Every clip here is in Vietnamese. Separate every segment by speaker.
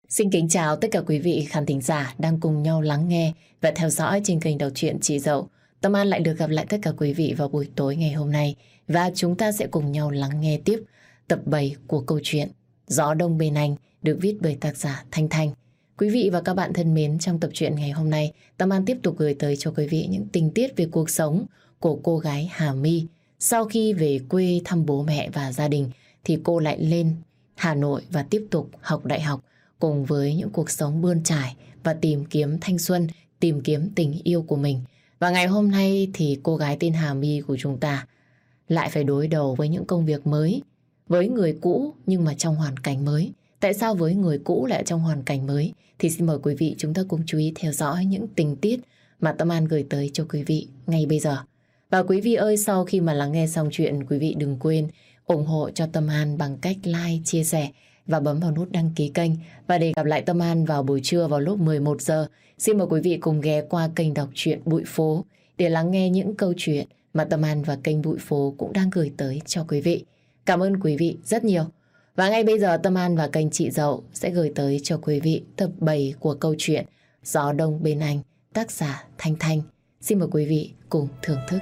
Speaker 1: Xin kính chào tất cả quý vị khán thính giả đang cùng nhau lắng nghe và theo dõi trên kênh Đọc truyện Chị Dậu. Tâm An lại được gặp lại tất cả quý vị vào buổi tối ngày hôm nay và chúng ta sẽ cùng nhau lắng nghe tiếp tập 7 của câu chuyện Gió Đông Bên Anh được viết bởi tác giả Thanh Thanh. Quý vị và các bạn thân mến, trong tập truyện ngày hôm nay, Tâm An tiếp tục gửi tới cho quý vị những tình tiết về cuộc sống của cô gái Hà My. Sau khi về quê thăm bố mẹ và gia đình thì cô lại lên Hà Nội và tiếp tục học đại học, cùng với những cuộc sống bươn trải và tìm kiếm thanh xuân, tìm kiếm tình yêu của mình. Và ngày hôm nay thì cô gái tên Hà My của chúng ta lại phải đối đầu với những công việc mới, với người cũ nhưng mà trong hoàn cảnh mới. Tại sao với người cũ lại trong hoàn cảnh mới? Thì xin mời quý vị chúng ta cùng chú ý theo dõi những tình tiết mà Tâm An gửi tới cho quý vị ngay bây giờ. Và quý vị ơi, sau khi mà lắng nghe xong chuyện, quý vị đừng quên ủng hộ cho Tâm An bằng cách like, chia sẻ và bấm vào nút đăng ký kênh. Và để gặp lại Tâm An vào buổi trưa vào lúc 11 giờ, xin mời quý vị cùng ghé qua kênh Đọc truyện Bụi Phố để lắng nghe những câu chuyện mà Tâm An và kênh Bụi Phố cũng đang gửi tới cho quý vị. Cảm ơn quý vị rất nhiều. Và ngay bây giờ Tâm An và kênh Chị Dậu sẽ gửi tới cho quý vị tập 7 của câu chuyện Gió Đông Bên Anh, tác giả Thanh Thanh. Xin mời quý vị cùng thưởng thức.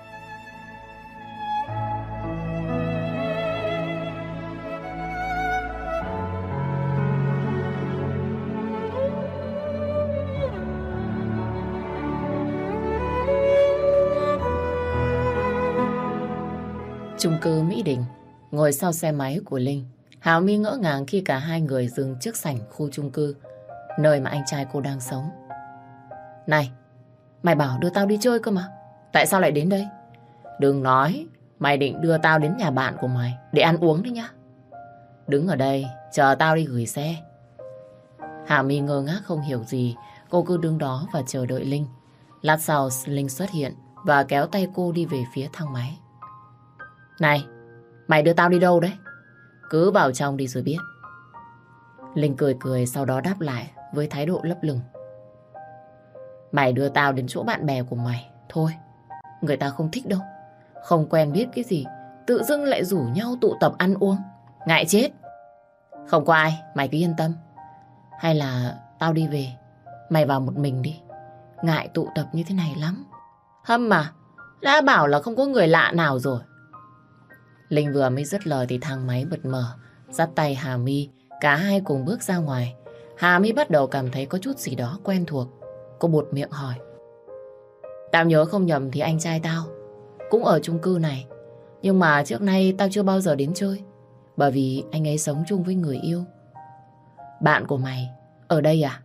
Speaker 1: Chung cư Mỹ Đình. Ngồi sau xe máy của Linh, Hào My ngỡ ngàng khi cả hai người dừng trước sảnh khu chung cư, nơi mà anh trai cô đang sống. Này, mày bảo đưa tao đi chơi cơ mà, tại sao lại đến đây? Đừng nói mày định đưa tao đến nhà bạn của mày để ăn uống đấy nhá. Đứng ở đây chờ tao đi gửi xe. Hào My ngơ ngác không hiểu gì, cô cứ đứng đó và chờ đợi Linh. Lát sau Linh xuất hiện và kéo tay cô đi về phía thang máy. Này, mày đưa tao đi đâu đấy? Cứ vào trong đi rồi biết. Linh cười cười sau đó đáp lại với thái độ lấp lửng. Mày đưa tao đến chỗ bạn bè của mày. Thôi, người ta không thích đâu. Không quen biết cái gì, tự dưng lại rủ nhau tụ tập ăn uống. Ngại chết. Không có ai, mày cứ yên tâm. Hay là tao đi về, mày vào một mình đi. Ngại tụ tập như thế này lắm. Hâm mà, đã bảo là không có người lạ nào rồi. Linh vừa mới dứt lời thì thang máy bật mở, dắt tay Hà My, cả hai cùng bước ra ngoài. Hà My bắt đầu cảm thấy có chút gì đó quen thuộc. Cô buột miệng hỏi. Tao nhớ không nhầm thì anh trai tao cũng ở chung cư này, nhưng mà trước nay tao chưa bao giờ đến chơi, bởi vì anh ấy sống chung với người yêu. Bạn của mày ở đây à?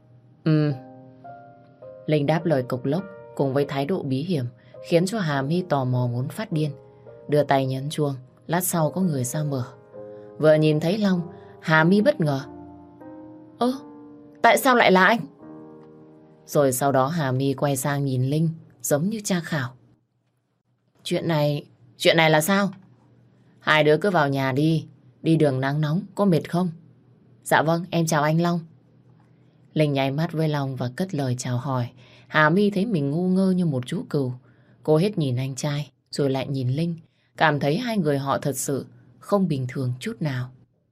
Speaker 1: Linh đáp lời cộc lốc cùng với thái độ bí hiểm, khiến cho Hà My tò mò muốn phát điên. Đưa tay nhấn chuông. Lát sau có người ra mở. Vừa nhìn thấy Long, Hà My bất ngờ. Ơ, tại sao lại là anh? Rồi sau đó Hà My quay sang nhìn Linh giống như tra khảo. Chuyện này là sao? Hai đứa cứ vào nhà đi. Đi đường nắng nóng, có mệt không? Dạ vâng, em chào anh Long. Linh nháy mắt với Long và cất lời chào hỏi. Hà My thấy mình ngu ngơ như một chú cừu. Cô hết nhìn anh trai rồi lại nhìn Linh, cảm thấy hai người họ thật sự không bình thường chút nào.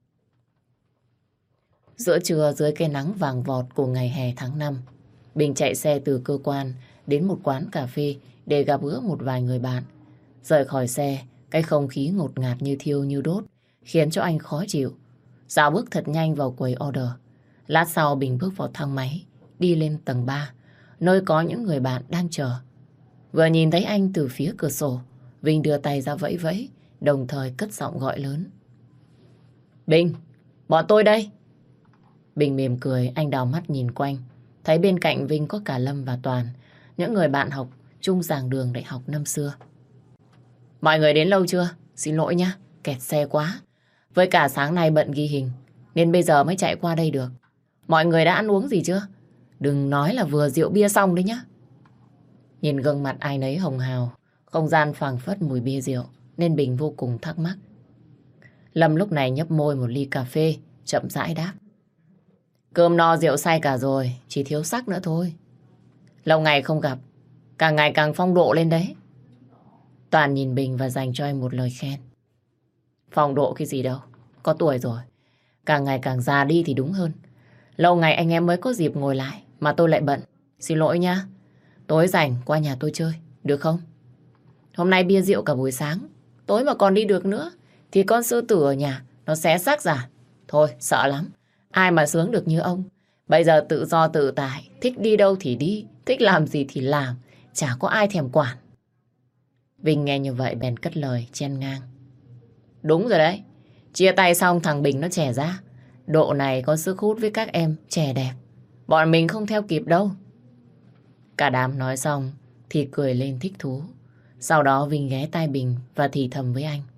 Speaker 1: Giữa trưa dưới cái nắng vàng vọt của ngày hè tháng 5, Bình chạy xe từ cơ quan đến một quán cà phê để gặp gỡ một vài người bạn. Rời khỏi xe, cái không khí ngột ngạt như thiêu như đốt khiến cho anh khó chịu. Dạo bước thật nhanh vào quầy order. Lát sau Bình bước vào thang máy, đi lên tầng 3, nơi có những người bạn đang chờ. Vừa nhìn thấy anh từ phía cửa sổ, Vinh đưa tay ra vẫy vẫy, đồng thời cất giọng gọi lớn. Bình, bọn tôi đây. Bình mỉm cười, anh đào mắt nhìn quanh. Thấy bên cạnh Vinh có cả Lâm và Toàn, những người bạn học chung giảng đường đại học năm xưa. Mọi người đến lâu chưa? Xin lỗi nhá, kẹt xe quá. Với cả sáng nay bận ghi hình, nên bây giờ mới chạy qua đây được. Mọi người đã ăn uống gì chưa? Đừng nói là vừa rượu bia xong đấy nhá. Nhìn gương mặt ai nấy hồng hào, không gian phảng phất mùi bia rượu, nên Bình vô cùng thắc mắc. Lâm lúc này nhấp môi một ly cà phê, chậm rãi đáp. Cơm no rượu say cả rồi, chỉ thiếu sắc nữa thôi. Lâu ngày không gặp, càng ngày càng phong độ lên đấy. Toàn nhìn Bình và dành cho anh một lời khen. Phong độ cái gì đâu, có tuổi rồi. Càng ngày càng già đi thì đúng hơn. Lâu ngày anh em mới có dịp ngồi lại mà tôi lại bận. Xin lỗi nhá. Tối rảnh qua nhà tôi chơi, được không? Hôm nay bia rượu cả buổi sáng, tối mà còn đi được nữa thì con sư tử ở nhà nó xé xác giả. Thôi, sợ lắm. Ai mà sướng được như ông. Bây giờ tự do tự tại, thích đi đâu thì đi, thích làm gì thì làm, chả có ai thèm quản. Vinh nghe như vậy bèn cất lời chen ngang. Đúng rồi đấy. Chia tay xong thằng Bình nó trẻ ra. Độ này có sức hút với các em trẻ đẹp. Bọn mình không theo kịp đâu. Cả đám nói xong thì cười lên thích thú. Sau đó Vinh ghé tai Bình và thì thầm với anh.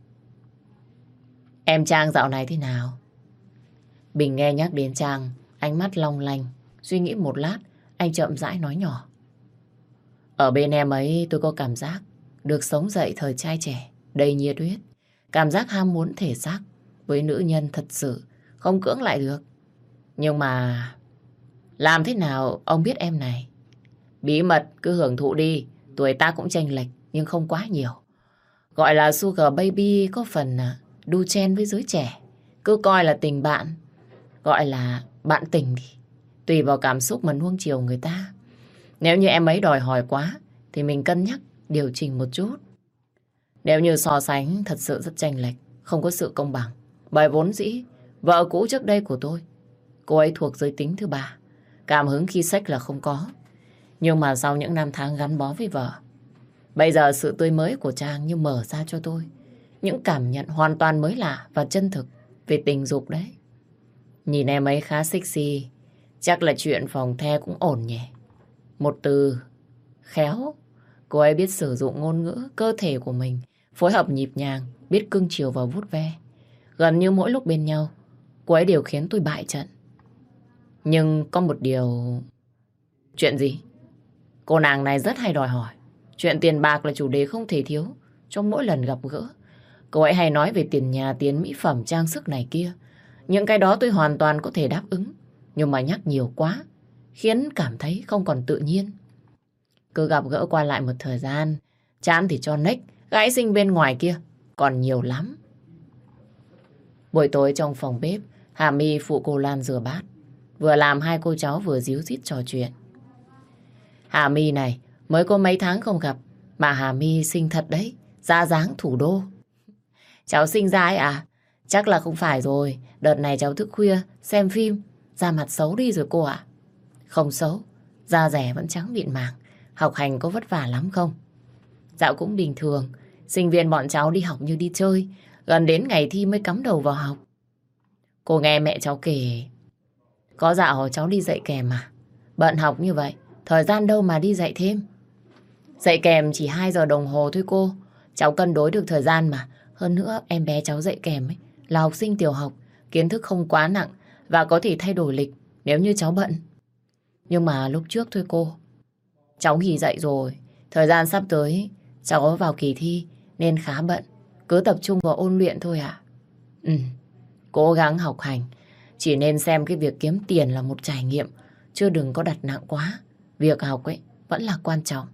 Speaker 1: Em Trang dạo này thế nào? Bình nghe nhắc đến Trang, ánh mắt long lanh. Suy nghĩ một lát, anh chậm rãi nói nhỏ. Ở bên em ấy tôi có cảm giác được sống dậy thời trai trẻ, đầy nhiệt huyết. Cảm giác ham muốn thể xác với nữ nhân thật sự không cưỡng lại được. Nhưng mà làm thế nào ông biết em này? Bí mật cứ hưởng thụ đi. Tuổi ta cũng chênh lệch nhưng không quá nhiều. Gọi là sugar baby có phần đu chen với giới trẻ. Cứ coi là tình bạn. Gọi là bạn tình thì tùy vào cảm xúc mà nuông chiều người ta. Nếu như em ấy đòi hỏi quá thì mình cân nhắc điều chỉnh một chút. Nếu như so sánh thật sự rất chênh lệch, không có sự công bằng. Bởi vốn dĩ vợ cũ trước đây của tôi, cô ấy thuộc giới tính thứ ba. Cảm hứng khi sex là không có. Nhưng mà sau những năm tháng gắn bó với vợ, bây giờ sự tươi mới của Trang như mở ra cho tôi những cảm nhận hoàn toàn mới lạ và chân thực về tình dục đấy. Nhìn em ấy khá sexy, chắc là chuyện phòng the cũng ổn nhỉ. Một từ, khéo. Cô ấy biết sử dụng ngôn ngữ, cơ thể của mình, phối hợp nhịp nhàng, biết cưng chiều và vuốt ve. Gần như mỗi lúc bên nhau, cô ấy đều khiến tôi bại trận. Nhưng có một điều... Chuyện gì? Cô nàng này rất hay đòi hỏi. Chuyện tiền bạc là chủ đề không thể thiếu trong mỗi lần gặp gỡ. Cô ấy hay nói về tiền nhà, tiền mỹ phẩm, trang sức này kia. Những cái đó tôi hoàn toàn có thể đáp ứng. Nhưng mà nhắc nhiều quá, khiến cảm thấy không còn tự nhiên. Cứ gặp gỡ qua lại một thời gian, chán thì cho next, gãi sinh bên ngoài kia. Còn nhiều lắm. Buổi tối trong phòng bếp, Hà My phụ cô Lan rửa bát. Vừa làm hai cô cháu vừa díu dít trò chuyện. Hà My này, mới có mấy tháng không gặp, mà Hà My xinh thật đấy, da dáng thủ đô. Cháu sinh ra ấy à? Chắc là không phải rồi, đợt này cháu thức khuya, xem phim, da mặt xấu đi rồi cô ạ. Không xấu, da rẻ vẫn trắng mịn màng, học hành có vất vả lắm không? Dạo cũng bình thường, sinh viên bọn cháu đi học như đi chơi, gần đến ngày thi mới cắm đầu vào học. Cô nghe mẹ cháu kể, có dạo cháu đi dạy kèm mà, bận học như vậy, thời gian đâu mà đi dạy thêm. Dạy kèm chỉ 2 giờ đồng hồ thôi cô. Cháu cân đối được thời gian mà. Hơn nữa em bé cháu dạy kèm ấy là học sinh tiểu học, kiến thức không quá nặng và có thể thay đổi lịch nếu như cháu bận. Nhưng mà lúc trước thôi cô, cháu nghỉ dạy rồi. Thời gian sắp tới cháu vào kỳ thi nên khá bận. Cứ tập trung vào ôn luyện thôi ạ. Cố gắng học hành. Chỉ nên xem cái việc kiếm tiền là một trải nghiệm, chứ đừng có đặt nặng quá. Việc học ấy vẫn là quan trọng.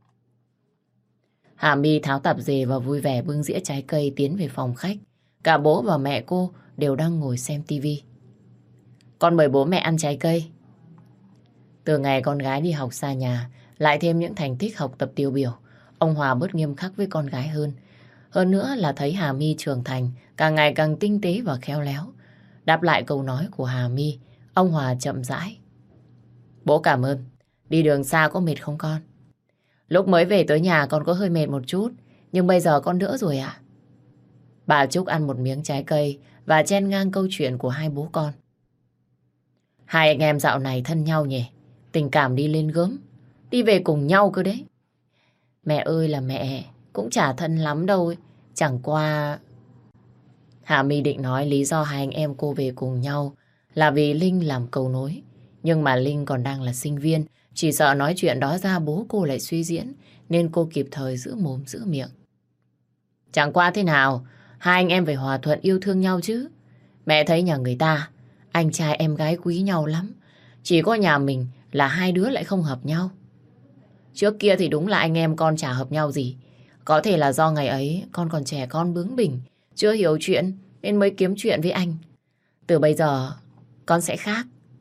Speaker 1: Hà My tháo tạp dề và vui vẻ bưng dĩa trái cây tiến về phòng khách. Cả bố và mẹ cô đều đang ngồi xem tivi. Con mời bố mẹ ăn trái cây. Từ ngày con gái đi học xa nhà, lại thêm những thành tích học tập tiêu biểu, ông Hòa bớt nghiêm khắc với con gái hơn. Hơn nữa là thấy Hà My trưởng thành, càng ngày càng tinh tế và khéo léo. Đáp lại câu nói của Hà My, ông Hòa chậm rãi. Bố cảm ơn. Đi đường xa có mệt không con? Lúc mới về tới nhà con có hơi mệt một chút, nhưng bây giờ con đỡ rồi ạ. Bà Trúc ăn một miếng trái cây và chen ngang câu chuyện của hai bố con. Hai anh em dạo này thân nhau nhỉ? Tình cảm đi lên gớm. Đi về cùng nhau cơ đấy. Mẹ ơi là mẹ, cũng chả thân lắm đâu ấy. Chẳng qua... Hà My định nói lý do hai anh em cô về cùng nhau là vì Linh làm cầu nối. Nhưng mà Linh còn đang là sinh viên, chỉ sợ nói chuyện đó ra bố cô lại suy diễn, nên cô kịp thời giữ mồm giữ miệng. Chẳng qua thế nào, hai anh em phải hòa thuận yêu thương nhau chứ. Mẹ thấy nhà người ta, anh trai em gái quý nhau lắm. Chỉ có nhà mình là hai đứa lại không hợp nhau. Trước kia thì đúng là anh em con chả hợp nhau gì. Có thể là do ngày ấy con còn trẻ con bướng bỉnh, chưa hiểu chuyện nên mới kiếm chuyện với anh. Từ bây giờ con sẽ khác.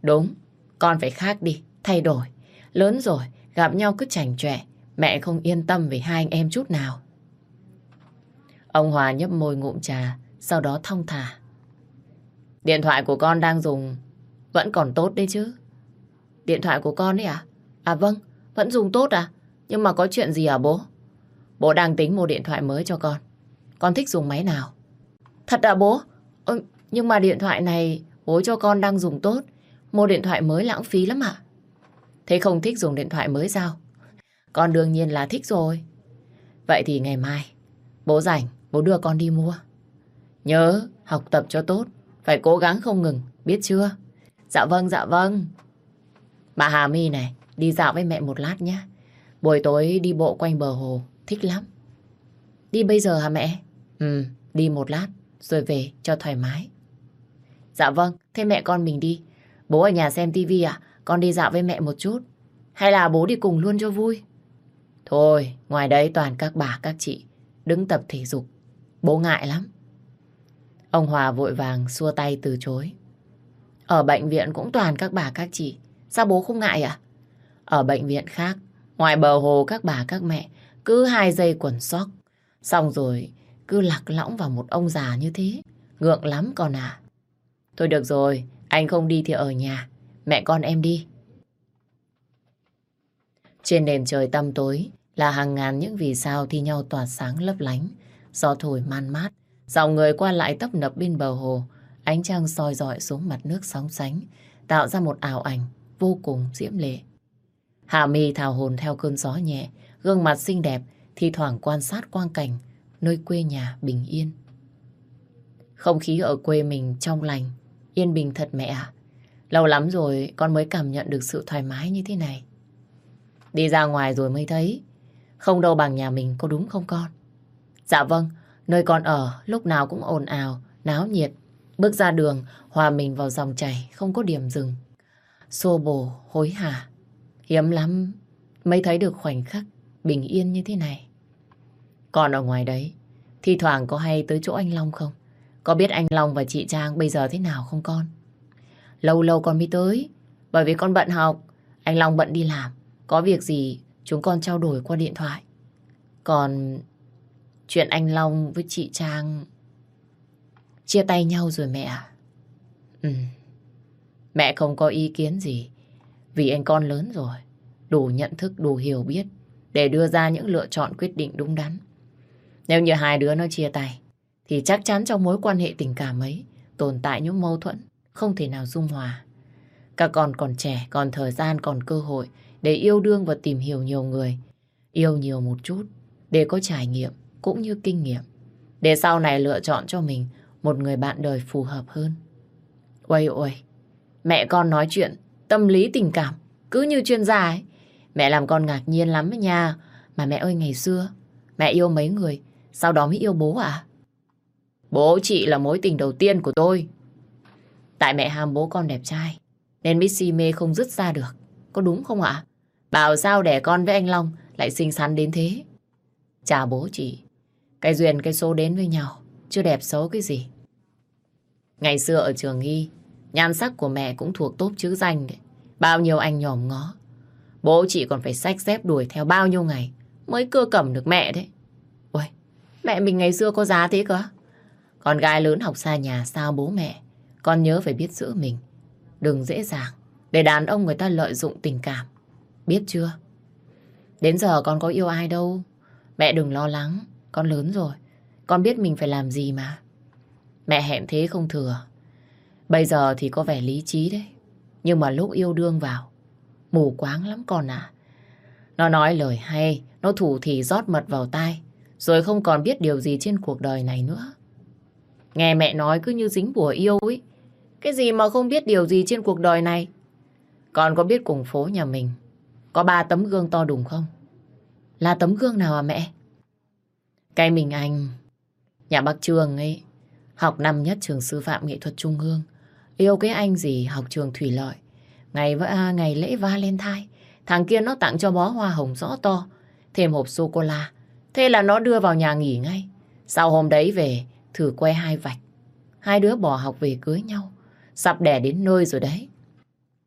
Speaker 1: Đúng, con phải khác đi, thay đổi. Lớn rồi, gặp nhau cứ chảnh chọe, mẹ không yên tâm về hai anh em chút nào. Ông Hòa nhấp môi ngụm trà, sau đó thong thả. Điện thoại của con đang dùng vẫn còn tốt đấy chứ. Điện thoại của con ấy à? À vâng, vẫn dùng tốt à? Nhưng mà có chuyện gì à bố? Bố đang tính mua điện thoại mới cho con. Con thích dùng máy nào? Thật à bố? Nhưng mà điện thoại này bố cho con đang dùng tốt. Mua điện thoại mới lãng phí lắm ạ. Thế không thích dùng điện thoại mới sao? Con đương nhiên là thích rồi. Vậy thì ngày mai bố rảnh, bố đưa con đi mua. Nhớ học tập cho tốt, phải cố gắng không ngừng, biết chưa? Dạ vâng, dạ vâng. Bà Hà My này, đi dạo với mẹ một lát nhé. Buổi tối đi bộ quanh bờ hồ, thích lắm. Đi bây giờ hả mẹ? Đi một lát, rồi về cho thoải mái. Dạ vâng, thế mẹ con mình đi. Bố ở nhà xem tivi à? Con đi dạo với mẹ một chút. Hay là bố đi cùng luôn cho vui? Thôi, ngoài đấy toàn các bà các chị đứng tập thể dục. Bố ngại lắm. Ông Hòa vội vàng xua tay từ chối. Ở bệnh viện cũng toàn các bà các chị. Sao bố không ngại à? Ở bệnh viện khác, ngoài bờ hồ các bà các mẹ cứ 2 giây quần sóc. Xong rồi cứ lạc lõng vào một ông già như thế. Ngượng lắm con à. Thôi được rồi, anh không đi thì ở nhà. Mẹ con em đi. Trên nền trời tăm tối là hàng ngàn những vì sao thi nhau tỏa sáng lấp lánh. Gió thổi man mát, dòng người qua lại tấp nập bên bờ hồ. Ánh trăng soi rọi xuống mặt nước sóng sánh, tạo ra một ảo ảnh vô cùng diễm lệ. Hà My thào hồn theo cơn gió nhẹ, gương mặt xinh đẹp, thi thoảng quan sát quang cảnh nơi quê nhà bình yên. Không khí ở quê mình trong lành, yên bình thật mẹ ạ. Lâu lắm rồi con mới cảm nhận được sự thoải mái như thế này. Đi ra ngoài rồi mới thấy, không đâu bằng nhà mình, có đúng không con? Dạ vâng, nơi con ở lúc nào cũng ồn ào, náo nhiệt. Bước ra đường, hòa mình vào dòng chảy, không có điểm dừng. Xô bồ, hối hả. Hiếm lắm mới thấy được khoảnh khắc bình yên như thế này. Còn ở ngoài đấy, thi thoảng có hay tới chỗ anh Long không? Có biết anh Long và chị Trang bây giờ thế nào không con? Lâu lâu con mới tới, bởi vì con bận học, anh Long bận đi làm. Có việc gì chúng con trao đổi qua điện thoại. Còn chuyện anh Long với chị Trang chia tay nhau rồi mẹ à? Mẹ không có ý kiến gì, vì anh con lớn rồi, đủ nhận thức, đủ hiểu biết để đưa ra những lựa chọn quyết định đúng đắn. Nếu như hai đứa nó chia tay thì chắc chắn trong mối quan hệ tình cảm ấy tồn tại những mâu thuẫn không thể nào dung hòa. Các con còn trẻ, còn thời gian, còn cơ hội để yêu đương và tìm hiểu nhiều người. Yêu nhiều một chút để có trải nghiệm cũng như kinh nghiệm, để sau này lựa chọn cho mình một người bạn đời phù hợp hơn. Uầy ôi, mẹ con nói chuyện tâm lý tình cảm cứ như chuyên gia ấy. Mẹ làm con ngạc nhiên lắm ấy nha. Mà mẹ ơi, ngày xưa mẹ yêu mấy người, sau đó mới yêu bố à? Bố chị là mối tình đầu tiên của tôi. Tại mẹ ham bố con đẹp trai nên mới si mê không dứt ra được. Có đúng không ạ? Bảo sao đẻ con với anh Long lại xinh xắn đến thế. Chà bố chị, cái duyên cái số đến với nhau, chứ đẹp xấu cái gì. Ngày xưa ở trường Y, nhan sắc của mẹ cũng thuộc top chữ danh đấy. Bao nhiêu anh nhòm ngó. Bố chị còn phải xách dép đuổi theo bao nhiêu ngày mới cưa cẩm được mẹ đấy. Ôi, mẹ mình ngày xưa có giá thế cơ? Con gái lớn học xa nhà sao bố mẹ. Con nhớ phải biết giữ mình. Đừng dễ dàng để đàn ông người ta lợi dụng tình cảm. Biết chưa? Đến giờ con có yêu ai đâu. Mẹ đừng lo lắng. Con lớn rồi. Con biết mình phải làm gì mà. Mẹ hẹn thế không thừa. Bây giờ thì có vẻ lý trí đấy. Nhưng mà lúc yêu đương vào, mù quáng lắm con à. Nó nói lời hay, nó thủ thỉ rót mật vào tai, rồi không còn biết điều gì trên cuộc đời này nữa. Nghe mẹ nói cứ như dính bùa yêu ấy. Cái gì mà không biết điều gì trên cuộc đời này. Con có biết cùng phố nhà mình có 3 tấm gương to đùng không? Là tấm gương nào à mẹ? Cái mình anh, nhà bác Trường ấy, học năm nhất trường sư phạm nghệ thuật Trung ương. Yêu cái anh gì học trường Thủy Lợi. Ngày lễ Valentine, thằng kia nó tặng cho bó hoa hồng rõ to, thêm hộp sô-cô-la. Thế là nó đưa vào nhà nghỉ ngay. Sau hôm đấy về, thử que 2 vạch. Hai đứa bỏ học về cưới nhau. Sắp đẻ đến nơi rồi đấy.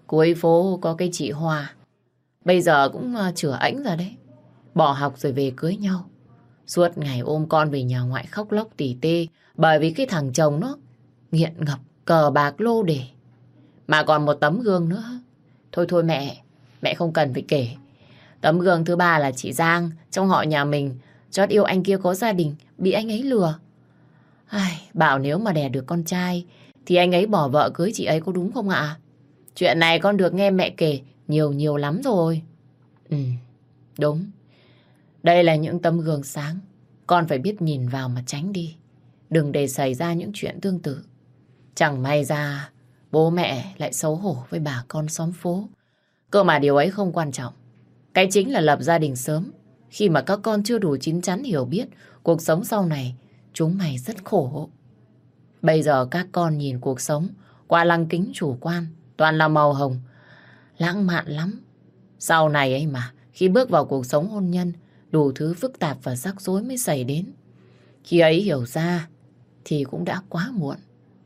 Speaker 1: Cuối phố có cái chị Hoa. Bây giờ cũng chửa ảnh rồi đấy. Bỏ học rồi về cưới nhau. Suốt ngày ôm con về nhà ngoại khóc lóc tỉ tê. Bởi vì cái thằng chồng nó nghiện ngập, cờ bạc lô đề. Mà còn một tấm gương nữa. Thôi thôi mẹ không cần phải kể. Tấm gương thứ ba là chị Giang, trong họ nhà mình. Chót yêu anh kia có gia đình, bị anh ấy lừa. Ai, bảo nếu mà đẻ được con trai thì anh ấy bỏ vợ cưới chị ấy có đúng không ạ? Chuyện này con được nghe mẹ kể nhiều nhiều lắm rồi. Ừ, đúng. Đây là những tấm gương sáng. Con phải biết nhìn vào mà tránh đi. Đừng để xảy ra những chuyện tương tự. Chẳng may ra bố mẹ lại xấu hổ với bà con xóm phố. Cơ mà điều ấy không quan trọng. Cái chính là lập gia đình sớm. Khi mà các con chưa đủ chín chắn hiểu biết cuộc sống sau này, chúng mày rất khổ. Bây giờ các con nhìn cuộc sống qua lăng kính chủ quan, toàn là màu hồng, lãng mạn lắm. Sau này ấy mà, khi bước vào cuộc sống hôn nhân, đủ thứ phức tạp và rắc rối mới xảy đến. Khi ấy hiểu ra thì cũng đã quá muộn.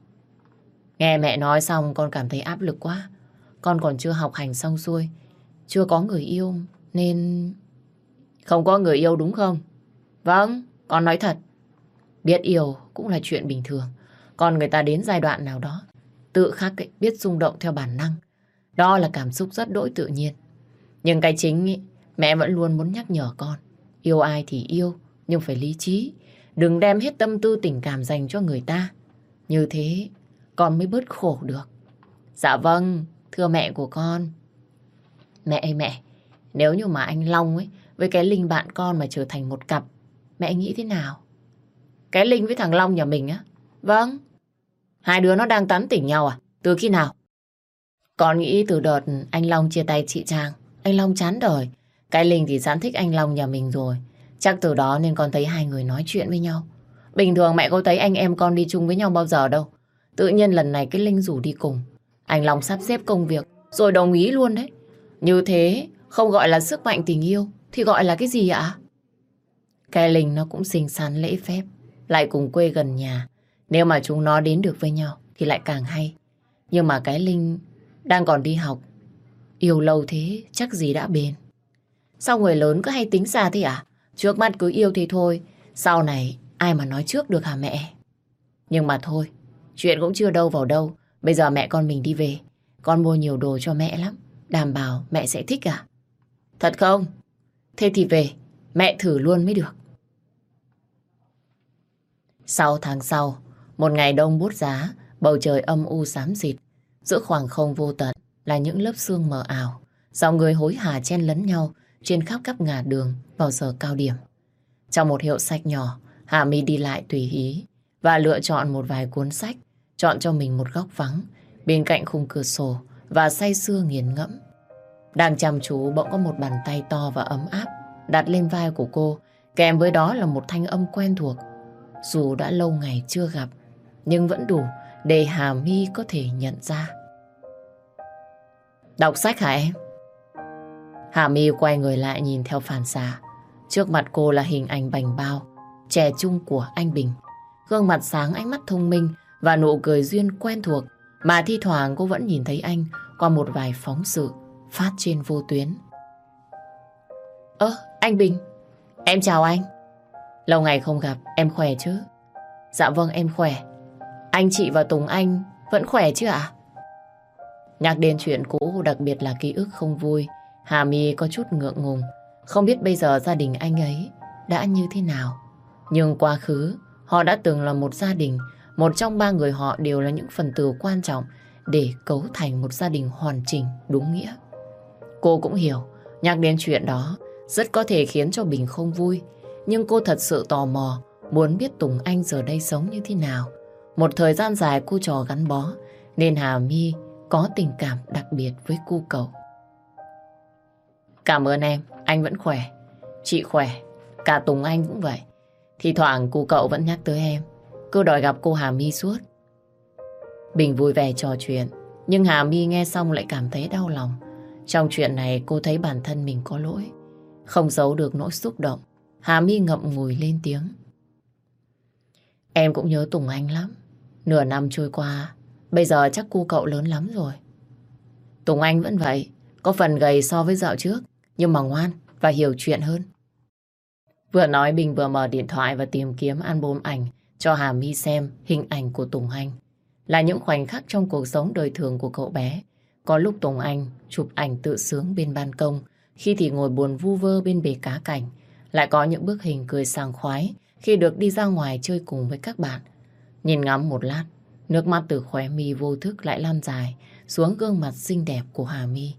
Speaker 1: Nghe mẹ nói xong con cảm thấy áp lực quá. Con còn chưa học hành xong xuôi, chưa có người yêu nên... Không có người yêu đúng không? Vâng, con nói thật. Biết yêu cũng là chuyện bình thường. Còn người ta đến giai đoạn nào đó, tự khắc ấy, biết rung động theo bản năng. Đó là cảm xúc rất đỗi tự nhiên. Nhưng cái chính ấy, mẹ vẫn luôn muốn nhắc nhở con. Yêu ai thì yêu, nhưng phải lý trí. Đừng đem hết tâm tư tình cảm dành cho người ta. Như thế, con mới bớt khổ được. Dạ vâng, thưa mẹ của con. Mẹ ơi mẹ, nếu như mà anh Long ấy với cái Linh bạn con mà trở thành một cặp, mẹ nghĩ thế nào? Cái Linh với thằng Long nhà mình á? Vâng. Hai đứa nó đang tán tỉnh nhau à? Từ khi nào? Con nghĩ từ đợt anh Long chia tay chị Trang. Anh Long chán đời. Cái Linh thì sẵn thích anh Long nhà mình rồi. Chắc từ đó nên con thấy hai người nói chuyện với nhau. Bình thường mẹ có thấy anh em con đi chung với nhau bao giờ đâu. Tự nhiên lần này cái Linh rủ đi cùng. Anh Long sắp xếp công việc rồi đồng ý luôn đấy. Như thế không gọi là sức mạnh tình yêu thì gọi là cái gì ạ? Cái Linh nó cũng xinh xắn lễ phép, lại cùng quê gần nhà. Nếu mà chúng nó đến được với nhau thì lại càng hay. Nhưng mà cái Linh đang còn đi học. Yêu lâu thế chắc gì đã bền. Sao người lớn cứ hay tính xa thế à? Trước mắt cứ yêu thì thôi, sau này ai mà nói trước được hả mẹ? Nhưng mà thôi, chuyện cũng chưa đâu vào đâu. Bây giờ mẹ con mình đi về. Con mua nhiều đồ cho mẹ lắm. Đảm bảo mẹ sẽ thích à? Thật không? Thế thì về, mẹ thử luôn mới được. 6 tháng sau, một ngày đông buốt giá, bầu trời âm u xám xịt. Giữa khoảng không vô tận là những lớp sương mờ ảo. Dòng người hối hả chen lấn nhau trên khắp các ngả đường vào giờ cao điểm. Trong một hiệu sách nhỏ, Hà My đi lại tùy ý và lựa chọn một vài cuốn sách, chọn cho mình một góc vắng bên cạnh khung cửa sổ và say sưa nghiền ngẫm. Đang chăm chú bỗng có một bàn tay to và ấm áp đặt lên vai của cô, kèm với đó là một thanh âm quen thuộc. Dù đã lâu ngày chưa gặp, nhưng vẫn đủ để Hà My có thể nhận ra. Đọc sách hả em? Hà My quay người lại nhìn theo phản xạ. Trước mặt cô là hình ảnh bảnh bao, trẻ trung của anh Bình. Gương mặt sáng, ánh mắt thông minh và nụ cười duyên quen thuộc mà thi thoảng cô vẫn nhìn thấy anh qua một vài phóng sự phát trên vô tuyến. Anh Bình, em chào anh. Lâu ngày không gặp, em khỏe chứ? Dạ vâng, em khỏe. Anh chị và Tùng Anh vẫn khỏe chứ ạ? Nhắc đến chuyện cũ, đặc biệt là ký ức không vui, Hà My có chút ngượng ngùng. Không biết bây giờ gia đình anh ấy đã như thế nào. Nhưng quá khứ, họ đã từng là một gia đình. Một trong ba người họ đều là những phần tử quan trọng để cấu thành một gia đình hoàn chỉnh, đúng nghĩa. Cô cũng hiểu, nhắc đến chuyện đó rất có thể khiến cho Bình không vui. Nhưng cô thật sự tò mò, muốn biết Tùng Anh giờ đây sống như thế nào. Một thời gian dài cô trò gắn bó, nên Hà My có tình cảm đặc biệt với cu cậu. Cảm ơn em, anh vẫn khỏe. Chị khỏe, cả Tùng Anh cũng vậy. Thì thoảng cu cậu vẫn nhắc tới em, cứ đòi gặp cô Hà My suốt. Bình vui vẻ trò chuyện, nhưng Hà My nghe xong lại cảm thấy đau lòng. Trong chuyện này cô thấy bản thân mình có lỗi. Không giấu được nỗi xúc động, Hà My ngậm ngùi lên tiếng. Em cũng nhớ Tùng Anh lắm. Nửa năm trôi qua, bây giờ chắc cu cậu lớn lắm rồi. Tùng Anh vẫn vậy, có phần gầy so với dạo trước, nhưng mà ngoan và hiểu chuyện hơn. Vừa nói Bình vừa mở điện thoại và tìm kiếm album ảnh cho Hà My xem hình ảnh của Tùng Anh. Là những khoảnh khắc trong cuộc sống đời thường của cậu bé. Có lúc Tùng Anh chụp ảnh tự sướng bên ban công, khi thì ngồi buồn vu vơ bên bể cá cảnh. Lại có những bức hình cười sảng khoái khi được đi ra ngoài chơi cùng với các bạn. Nhìn ngắm một lát, nước mắt từ khóe mi vô thức lại lan dài xuống gương mặt xinh đẹp của Hà My.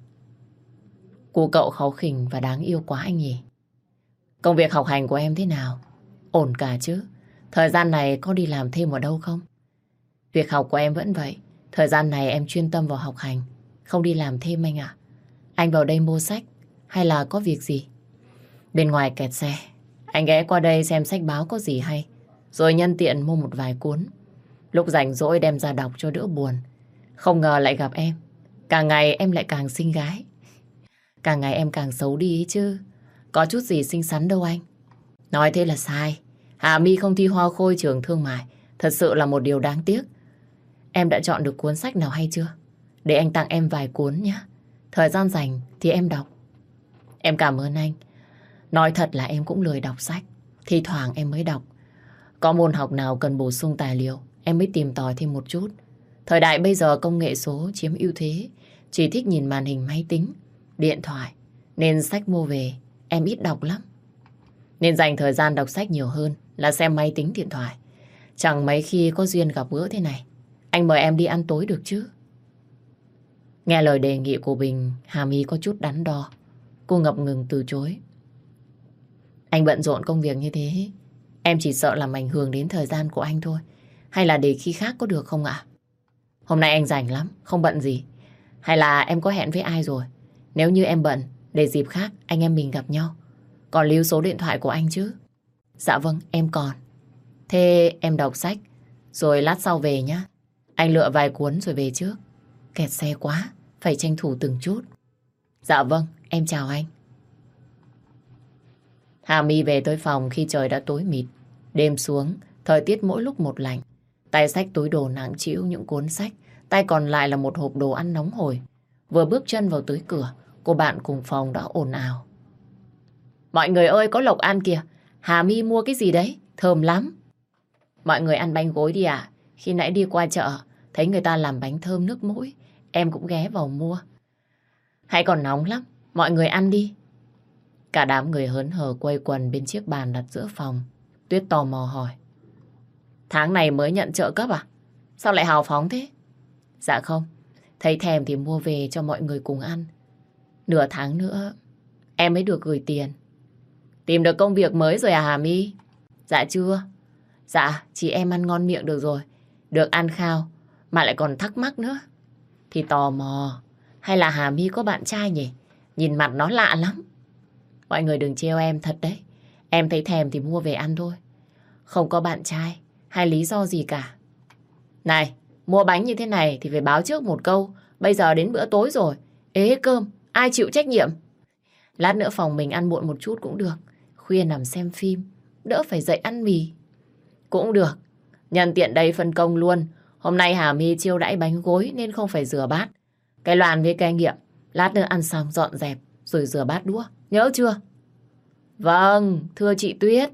Speaker 1: Cô cậu kháu khỉnh và đáng yêu quá anh nhỉ. Công việc học hành của em thế nào? Ổn cả chứ? Thời gian này có đi làm thêm ở đâu không? Việc học của em vẫn vậy. Thời gian này em chuyên tâm vào học hành, không đi làm thêm anh ạ. Anh vào đây mua sách hay là có việc gì? Bên ngoài kẹt xe, anh ghé qua đây xem sách báo có gì hay, rồi nhân tiện mua một vài cuốn. Lúc rảnh rỗi đem ra đọc cho đỡ buồn. Không ngờ lại gặp em. Càng ngày em lại càng xinh gái. Càng ngày em càng xấu đi ấy chứ. Có chút gì xinh xắn đâu anh. Nói thế là sai. Hà My không thi hoa khôi trường thương mại. Thật sự là một điều đáng tiếc. Em đã chọn được cuốn sách nào hay chưa? Để anh tặng em vài cuốn nhé. Thời gian rảnh thì em đọc. Em cảm ơn anh. Nói thật là em cũng lười đọc sách. Thi thoảng em mới đọc. Có môn học nào cần bổ sung tài liệu, em mới tìm tòi thêm một chút. Thời đại bây giờ công nghệ số chiếm ưu thế. Chỉ thích nhìn màn hình máy tính, điện thoại. Nên sách mua về, em ít đọc lắm. Nên dành thời gian đọc sách nhiều hơn là xem máy tính điện thoại. Chẳng mấy khi có duyên gặp gỡ thế này. Anh mời em đi ăn tối được chứ? Nghe lời đề nghị của Bình, Hà My có chút đắn đo. Cô ngập ngừng từ chối. Anh bận rộn công việc như thế, em chỉ sợ làm ảnh hưởng đến thời gian của anh thôi. Hay là để khi khác có được không ạ? Hôm nay anh rảnh lắm, không bận gì. Hay là em có hẹn với ai rồi? Nếu như em bận, để dịp khác anh em mình gặp nhau. Còn lưu số điện thoại của anh chứ? Dạ vâng, em còn. Thế em đọc sách, rồi lát sau về nhá. Anh lựa vài cuốn rồi về trước. Kẹt xe quá, phải tranh thủ từng chút. Dạ vâng, em chào anh. Hà My về tới phòng khi trời đã tối mịt. Đêm xuống, thời tiết mỗi lúc một lạnh. Tay xách túi đồ nặng trĩu những cuốn sách, tay còn lại là một hộp đồ ăn nóng hổi. Vừa bước chân vào tới cửa, cô bạn cùng phòng đã ồn ào. Mọi người ơi, có lộc ăn kìa. Hà My mua cái gì đấy? Thơm lắm. Mọi người ăn bánh gối đi à? Khi nãy đi qua chợ, thấy người ta làm bánh thơm nước mũi. Em cũng ghé vào mua. Hay còn nóng lắm, mọi người ăn đi. Cả đám người hớn hở quây quần bên chiếc bàn đặt giữa phòng. Tuyết tò mò hỏi. Tháng này mới nhận trợ cấp à? Sao lại hào phóng thế? Dạ không, thấy thèm thì mua về cho mọi người cùng ăn. Nửa tháng nữa em mới được gửi tiền. Tìm được công việc mới rồi à Hà My? Dạ chưa. Dạ, chị em ăn ngon miệng được rồi. Được ăn khao, mà lại còn thắc mắc nữa. Thì tò mò, hay là Hà My có bạn trai nhỉ? Nhìn mặt nó lạ lắm. Mọi người đừng trêu em thật đấy. Em thấy thèm thì mua về ăn thôi. Không có bạn trai, hay lý do gì cả. Này, mua bánh như thế này thì phải báo trước một câu. Bây giờ đến bữa tối rồi. Ế cơm, ai chịu trách nhiệm? Lát nữa phòng mình ăn muộn một chút cũng được. Khuya nằm xem phim, đỡ phải dậy ăn mì. Cũng được. Nhân tiện đây phân công luôn. Hôm nay Hà My chiêu đãi bánh gối nên không phải rửa bát. Cái Loan với cái Nghiệm, lát nữa ăn xong dọn dẹp rồi rửa bát đũa. Nhớ chưa? Vâng, thưa chị Tuyết.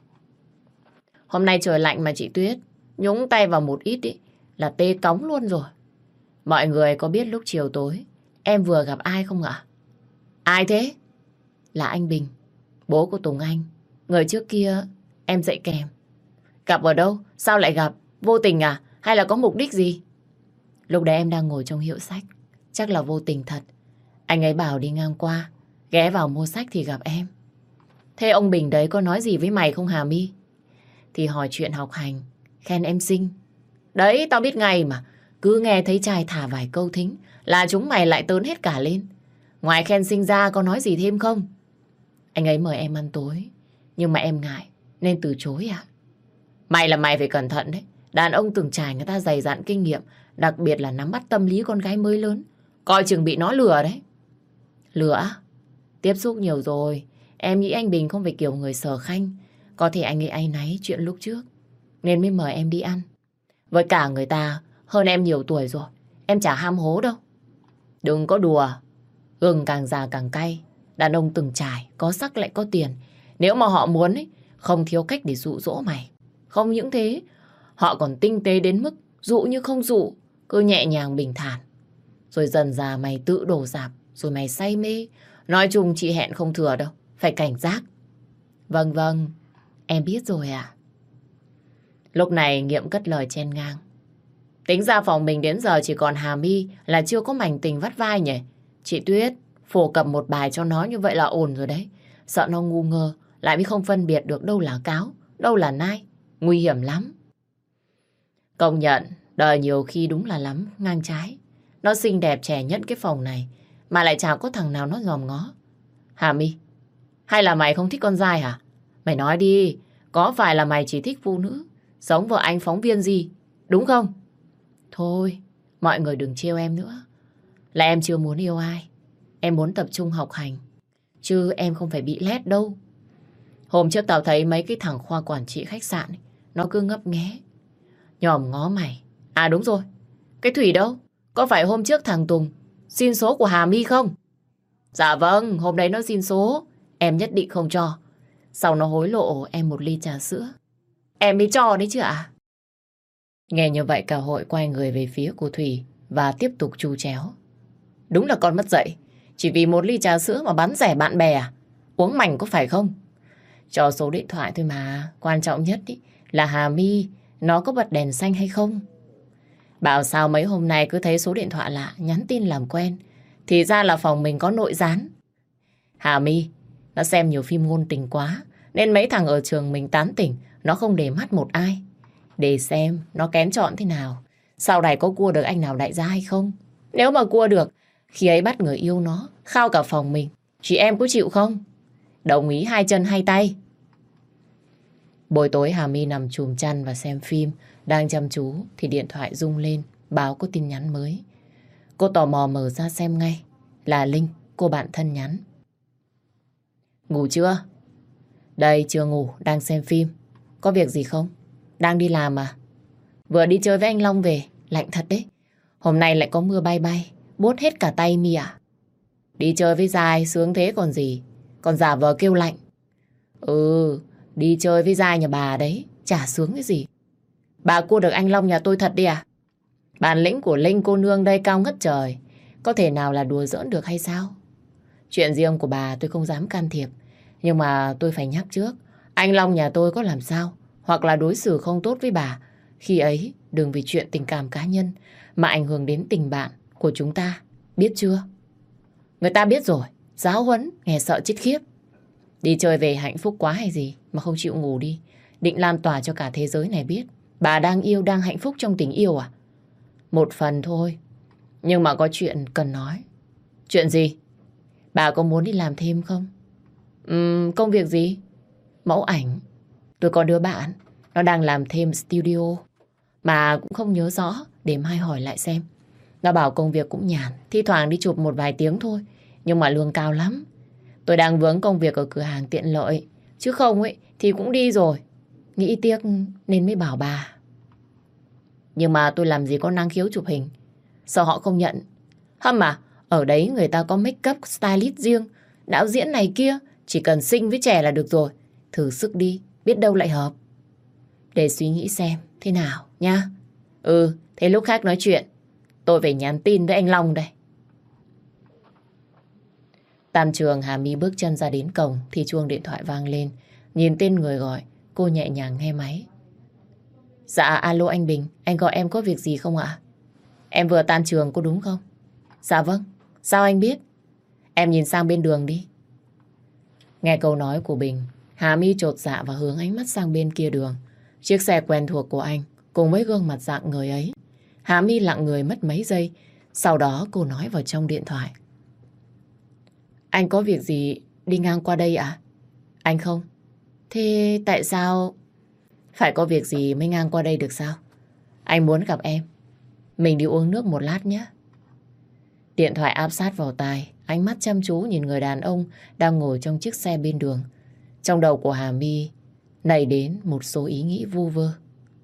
Speaker 1: Hôm nay trời lạnh mà chị Tuyết nhúng tay vào một ít ý, là tê cóng luôn rồi. Mọi người có biết lúc chiều tối em vừa gặp ai không ạ? Ai thế? Là anh Bình, bố của Tùng Anh. Người trước kia em dạy kèm. Gặp ở đâu? Sao lại gặp? Vô tình à? Hay là có mục đích gì? Lúc đấy em đang ngồi trong hiệu sách. Chắc là vô tình thật. Anh ấy bảo đi ngang qua, ghé vào mua sách thì gặp em. Thế ông Bình đấy có nói gì với mày không Hà My? Thì hỏi chuyện học hành, khen em xinh. Đấy, tao biết ngay mà. Cứ nghe thấy trai thả vài câu thính là chúng mày lại tớn hết cả lên. Ngoài khen xinh ra có nói gì thêm không? Anh ấy mời em ăn tối, nhưng mà em ngại nên từ chối à? Mày là mày phải cẩn thận đấy. Đàn ông từng trải người ta dày dặn kinh nghiệm, đặc biệt là nắm bắt tâm lý con gái mới lớn. Coi chừng bị nó lừa đấy. Lừa á? Tiếp xúc nhiều rồi. Em nghĩ anh Bình không phải kiểu người sở khanh. Có thể anh ấy áy náy chuyện lúc trước nên mới mời em đi ăn. Với cả người ta hơn em nhiều tuổi rồi, em chả ham hố đâu. Đừng có đùa. Gừng càng già càng cay. Đàn ông từng trải, có sắc lại có tiền. Nếu mà họ muốn ấy, không thiếu cách để dụ dỗ mày. Không những thế, họ còn tinh tế đến mức dụ như không dụ, cứ nhẹ nhàng bình thản. Rồi dần dà mày tự đổ dạp, rồi mày say mê. Nói chung chị hẹn không thừa đâu, phải cảnh giác. Vâng vâng, em biết rồi ạ. Lúc này Nghiệm cất lời chen ngang. Tính ra phòng mình đến giờ chỉ còn Hà My là chưa có mảnh tình vắt vai nhỉ. Chị Tuyết, phổ cập một bài cho nó như vậy là ổn rồi đấy. Sợ nó ngu ngơ, lại mới không phân biệt được đâu là cáo, đâu là nai. Nguy hiểm lắm. Công nhận, đời nhiều khi đúng là lắm, ngang trái. Nó xinh đẹp trẻ nhất cái phòng này, mà lại chả có thằng nào nó dòm ngó. Hà My, hay là mày không thích con dai hả? Mày nói đi, có phải là mày chỉ thích phụ nữ, giống vợ anh phóng viên gì, đúng không? Thôi, mọi người đừng trêu em nữa. Là em chưa muốn yêu ai. Em muốn tập trung học hành. Chứ em không phải bị lét đâu. Hôm trước tao thấy mấy cái thằng khoa quản trị khách sạn ấy, nó cứ ngấp nghé nhòm ngó mày. À đúng rồi, cái Thủy đâu? Có phải hôm trước thằng Tùng xin số của Hà My không? Dạ vâng, hôm đấy nó xin số. Em nhất định không cho. Sau nó hối lộ em một ly trà sữa. Em mới cho đấy chứ ạ. Nghe như vậy cả hội quay người về phía của Thủy và tiếp tục chu chéo. Đúng là con mất dạy. Chỉ vì một ly trà sữa mà bán rẻ bạn bè à? Uống mảnh có phải không? Cho số điện thoại thôi mà. Quan trọng nhất ý, là Hà My nó có bật đèn xanh hay không? Bảo sao mấy hôm nay cứ thấy số điện thoại lạ, nhắn tin làm quen. Thì ra là phòng mình có nội gián. Hà My, nó xem nhiều phim ngôn tình quá, nên mấy thằng ở trường mình tán tỉnh, nó không để mắt một ai. Để xem nó kén chọn thế nào. Sau này có cua được anh nào đại gia hay không? Nếu mà cua được, khi ấy bắt người yêu nó, khao cả phòng mình. Chị em có chịu không? Đồng ý hai chân hai tay. Buổi tối Hà My nằm chùm chăn và xem phim. Đang chăm chú thì điện thoại rung lên, báo có tin nhắn mới. Cô tò mò mở ra xem ngay. Là Linh, cô bạn thân nhắn. Ngủ chưa? Đây chưa ngủ, đang xem phim. Có việc gì không? Đang đi làm à? Vừa đi chơi với anh Long về, lạnh thật đấy. Hôm nay lại có mưa bay bay, buốt hết cả tay mi à? Đi chơi với Giai sướng thế còn gì. Còn giả vờ kêu lạnh. Ừ, đi chơi với Giai nhà bà đấy, chả sướng cái gì. Bà cua được anh Long nhà tôi thật đi à? Bản lĩnh của Linh cô nương đây cao ngất trời. Có thể nào là đùa giỡn được hay sao? Chuyện riêng của bà tôi không dám can thiệp. Nhưng mà tôi phải nhắc trước. Anh Long nhà tôi có làm sao hoặc là đối xử không tốt với bà, khi ấy đừng vì chuyện tình cảm cá nhân mà ảnh hưởng đến tình bạn của chúng ta. Biết chưa? Người ta biết rồi. Giáo huấn nghe sợ chết khiếp. Đi chơi về hạnh phúc quá hay gì mà không chịu ngủ đi. Định lan tỏa cho cả thế giới này biết bà đang yêu, đang hạnh phúc trong tình yêu à? Một phần thôi. Nhưng mà có chuyện cần nói. Chuyện gì? Bà có muốn đi làm thêm không? Công việc gì? Mẫu ảnh. Tôi có đứa bạn, nó đang làm thêm studio. Mà cũng không nhớ rõ, để mai hỏi lại xem. Nó bảo công việc cũng nhàn, thi thoảng đi chụp một vài tiếng thôi. Nhưng mà lương cao lắm. Tôi đang vướng công việc ở cửa hàng tiện lợi. Chứ không ấy thì cũng đi rồi. Nghĩ tiếc nên mới bảo bà. Nhưng mà tôi làm gì có năng khiếu chụp hình. Sao họ không nhận? Hâm à, ở đấy người ta có make up stylist riêng, đạo diễn này kia. Chỉ cần xinh với trẻ là được rồi. Thử sức đi, biết đâu lại hợp. Để suy nghĩ xem thế nào nha. Thế lúc khác nói chuyện. Tôi phải nhắn tin với anh Long đây. Tan trường Hà My bước chân ra đến cổng thì chuông điện thoại vang lên. Nhìn tên người gọi, cô nhẹ nhàng nghe máy. Dạ alo anh Bình, anh gọi em có việc gì không ạ? Em vừa tan trường có đúng không? Dạ vâng, sao anh biết? Em nhìn sang bên đường đi. Nghe câu nói của Bình, Hà My chột dạ và hướng ánh mắt sang bên kia đường. Chiếc xe quen thuộc của anh cùng với gương mặt dạng người ấy. Hà My lặng người mất mấy giây. Sau đó cô nói vào trong điện thoại. Anh có việc gì đi ngang qua đây ạ? Anh không? Thế tại sao... Phải có việc gì mới ngang qua đây được sao? Anh muốn gặp em. Mình đi uống nước một lát nhé. Điện thoại áp sát vào tai, ánh mắt chăm chú nhìn người đàn ông đang ngồi trong chiếc xe bên đường. Trong đầu của Hà My nảy đến một số ý nghĩ vu vơ.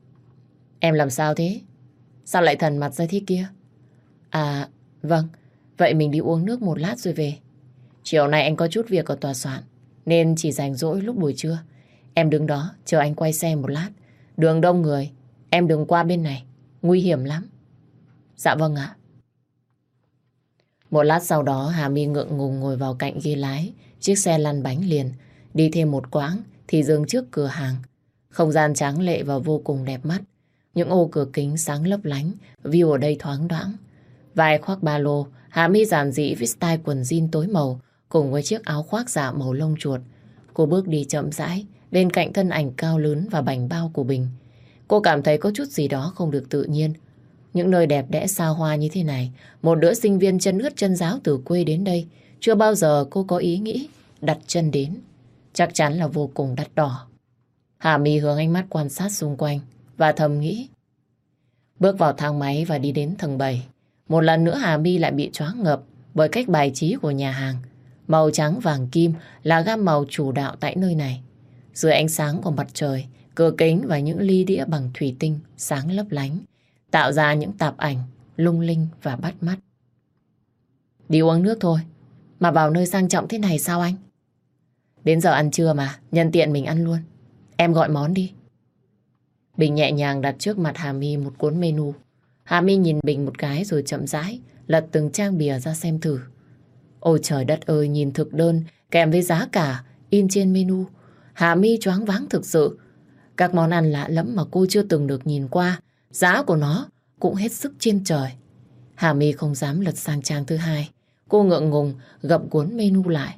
Speaker 1: Em làm sao thế? Sao lại thần mặt ra thế kia? À, vâng, Vậy mình đi uống nước một lát rồi về. Chiều nay anh có chút việc ở tòa soạn, nên chỉ rảnh rỗi lúc buổi trưa. Em đứng đó chờ anh quay xe một lát. Đường đông người, em đừng qua bên này, nguy hiểm lắm. Dạ vâng ạ. Một lát sau đó Hà My ngượng ngùng ngồi vào cạnh ghế lái. Chiếc xe lăn bánh liền. Đi thêm một quãng thì dừng trước cửa hàng. Không gian tráng lệ và vô cùng đẹp mắt. Những ô cửa kính sáng lấp lánh, view ở đây thoáng đãng. Vai khoác ba lô, Hà My giản dị với style quần jean tối màu cùng với chiếc áo khoác dạ màu lông chuột. Cô bước đi chậm rãi bên cạnh thân ảnh cao lớn và bảnh bao của Bình. Cô cảm thấy có chút gì đó không được tự nhiên. Những nơi đẹp đẽ xa hoa như thế này, một đứa sinh viên chân ướt chân ráo từ quê đến đây, chưa bao giờ cô có ý nghĩ đặt chân đến. Chắc chắn là vô cùng đắt đỏ. Hà My hướng ánh mắt quan sát xung quanh và thầm nghĩ. Bước vào thang máy và đi đến tầng 7. Một lần nữa Hà My lại bị choáng ngợp bởi cách bài trí của nhà hàng. Màu trắng vàng kim là gam màu chủ đạo tại nơi này. Dưới ánh sáng của mặt trời, cửa kính và những ly đĩa bằng thủy tinh sáng lấp lánh, tạo ra những tạp ảnh lung linh và bắt mắt. Đi uống nước thôi, mà vào nơi sang trọng thế này sao anh? Đến giờ ăn trưa mà, nhân tiện mình ăn luôn. Em gọi món đi. Bình nhẹ nhàng đặt trước mặt Hà My một cuốn menu. Hà My nhìn Bình một cái rồi chậm rãi lật từng trang bìa ra xem thử. Ôi trời đất ơi, nhìn thực đơn kèm với giá cả in trên menu, Hà My choáng váng thực sự. Các món ăn lạ lẫm mà cô chưa từng được nhìn qua, giá của nó cũng hết sức trên trời. Hà My không dám lật sang trang thứ hai. Cô ngượng ngùng gập cuốn menu lại.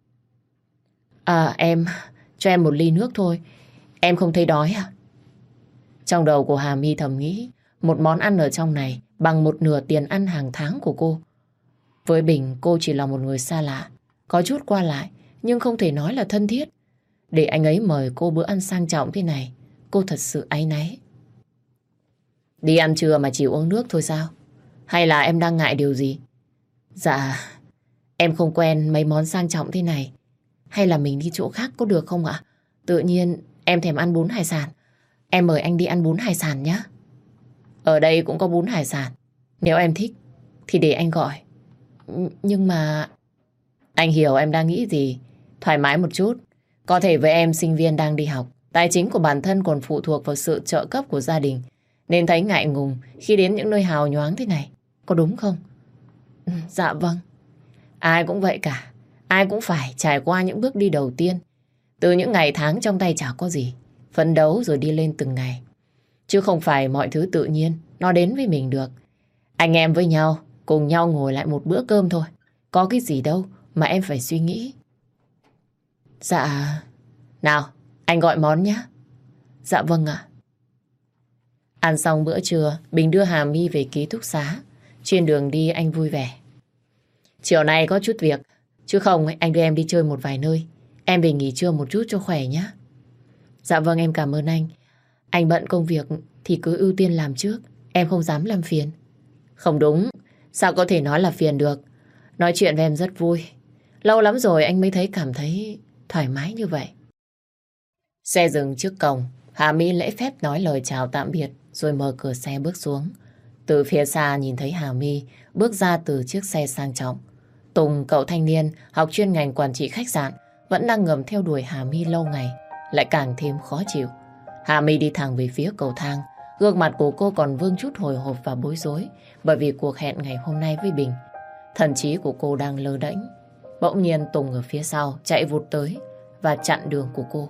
Speaker 1: Cho em một ly nước thôi. Em không thấy đói à? Trong đầu của Hà My thầm nghĩ, một món ăn ở trong này bằng một nửa tiền ăn hàng tháng của cô. Với Bình, cô chỉ là một người xa lạ, có chút qua lại, nhưng không thể nói là thân thiết. Để anh ấy mời cô bữa ăn sang trọng thế này, cô thật sự áy náy. Đi ăn trưa mà chỉ uống nước thôi sao? Hay là em đang ngại điều gì? Dạ, em không quen mấy món sang trọng thế này. Hay là mình đi chỗ khác có được không ạ? Tự nhiên em thèm ăn bún hải sản. Em mời anh đi ăn bún hải sản nhé. Ở đây cũng có bún hải sản. Nếu em thích thì để anh gọi. Nhưng mà... Anh hiểu em đang nghĩ gì. Thoải mái một chút. Có thể với em sinh viên đang đi học, tài chính của bản thân còn phụ thuộc vào sự trợ cấp của gia đình, nên thấy ngại ngùng khi đến những nơi hào nhoáng thế này. Có đúng không? Dạ vâng. Ai cũng vậy cả. Ai cũng phải trải qua những bước đi đầu tiên. Từ những ngày tháng trong tay chả có gì, phấn đấu rồi đi lên từng ngày. Chứ không phải mọi thứ tự nhiên nó đến với mình được. Anh em với nhau, cùng nhau ngồi lại một bữa cơm thôi. Có cái gì đâu mà em phải suy nghĩ. Dạ... Nào, anh gọi món nhé. Dạ vâng ạ. Ăn xong bữa trưa, Bình đưa Hà My về ký túc xá. Trên đường đi anh vui vẻ. Chiều nay có chút việc, chứ không anh đưa em đi chơi một vài nơi. Em về nghỉ trưa một chút cho khỏe nhé. Dạ vâng, em cảm ơn anh. Anh bận công việc thì cứ ưu tiên làm trước. Em không dám làm phiền. Không đúng, sao có thể nói là phiền được. Nói chuyện với em rất vui. Lâu lắm rồi anh mới cảm thấy thoải mái như vậy. Xe dừng trước cổng, Hà My lễ phép nói lời chào tạm biệt rồi mở cửa xe bước xuống. Từ phía xa nhìn thấy Hà My bước ra từ chiếc xe sang trọng. Tùng, cậu thanh niên học chuyên ngành quản trị khách sạn, vẫn đang ngầm theo đuổi Hà My lâu ngày, lại càng thêm khó chịu. Hà My đi thẳng về phía cầu thang, gương mặt của cô còn vương chút hồi hộp và bối rối bởi vì cuộc hẹn ngày hôm nay với Bình. Thần trí của cô đang lơ đễnh. Bỗng nhiên Tùng ở phía sau chạy vụt tới và chặn đường của cô.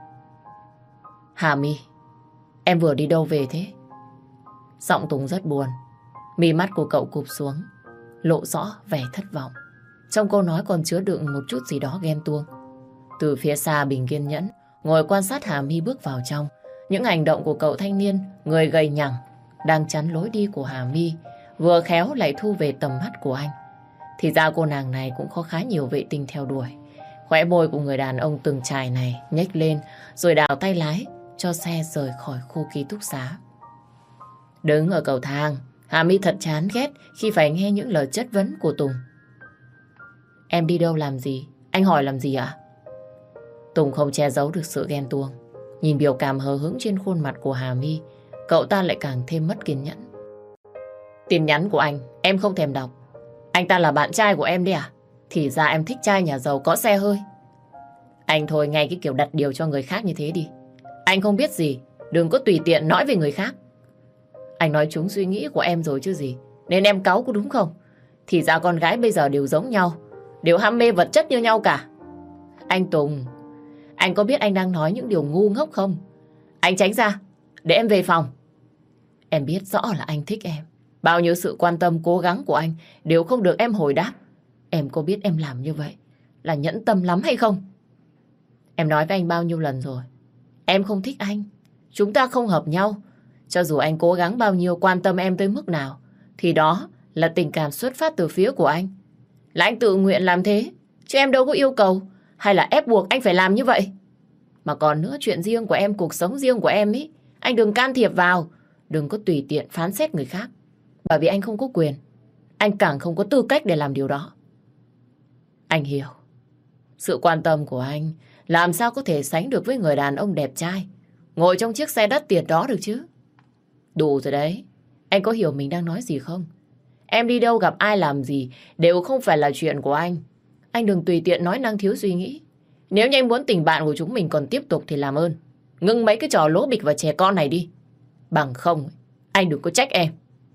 Speaker 1: Hà My, em vừa đi đâu về thế? Giọng Tùng rất buồn. Mí mắt của cậu cụp xuống, lộ rõ vẻ thất vọng. Trong câu nói còn chứa đựng một chút gì đó ghen tuông. Từ phía xa Bình kiên nhẫn ngồi quan sát Hà My bước vào trong. Những hành động của cậu thanh niên, người gầy nhẳng, đang chắn lối đi của Hà My, vừa khéo lại thu về tầm mắt của anh. Thì ra cô nàng này cũng có khá nhiều vệ tinh theo đuổi. Khóe môi của người đàn ông từng trải này nhếch lên rồi đảo tay lái cho xe rời khỏi khu ký túc xá. Đứng ở cầu thang, Hà My thật chán ghét khi phải nghe những lời chất vấn của Tùng. Em đi đâu làm gì? Anh hỏi làm gì ạ? Tùng không che giấu được sự ghen tuông. Nhìn biểu cảm hờ hững trên khuôn mặt của Hà My, cậu ta lại càng thêm mất kiên nhẫn. Tin nhắn của anh, em không thèm đọc. Anh ta là bạn trai của em đấy à? Thì ra em thích trai nhà giàu có xe hơi. Anh thôi ngay cái kiểu đặt điều cho người khác như thế đi. Anh không biết gì, đừng có tùy tiện nói về người khác. Anh nói trúng suy nghĩ của em rồi chứ gì. Nên em cáu có đúng không? Thì ra con gái bây giờ đều giống nhau, đều ham mê vật chất như nhau cả. Anh Tùng, anh có biết anh đang nói những điều ngu ngốc không? Anh tránh ra, để em về phòng. Em biết rõ là anh thích em. Bao nhiêu sự quan tâm cố gắng của anh đều không được em hồi đáp. Em có biết em làm như vậy là nhẫn tâm lắm hay không? Em nói với anh bao nhiêu lần rồi. Em không thích anh. Chúng ta không hợp nhau. Cho dù anh cố gắng bao nhiêu, quan tâm em tới mức nào, thì đó là tình cảm xuất phát từ phía của anh. Là anh tự nguyện làm thế, chứ em đâu có yêu cầu hay là ép buộc anh phải làm như vậy. Mà còn nữa, chuyện riêng của em, cuộc sống riêng của em ý, anh đừng can thiệp vào. Đừng có tùy tiện phán xét người khác. Bởi vì anh không có quyền, anh càng không có tư cách để làm điều đó. Anh hiểu. Sự quan tâm của anh làm sao có thể sánh được với người đàn ông đẹp trai ngồi trong chiếc xe đắt tiền đó được chứ. Đủ rồi đấy. Anh có hiểu mình đang nói gì không? Em đi đâu gặp ai làm gì đều không phải là chuyện của anh. Anh đừng tùy tiện nói năng thiếu suy nghĩ. Nếu như anh muốn tình bạn của chúng mình còn tiếp tục thì làm ơn ngưng mấy cái trò lố bịch và trẻ con này đi. Bằng không, anh đừng có trách em.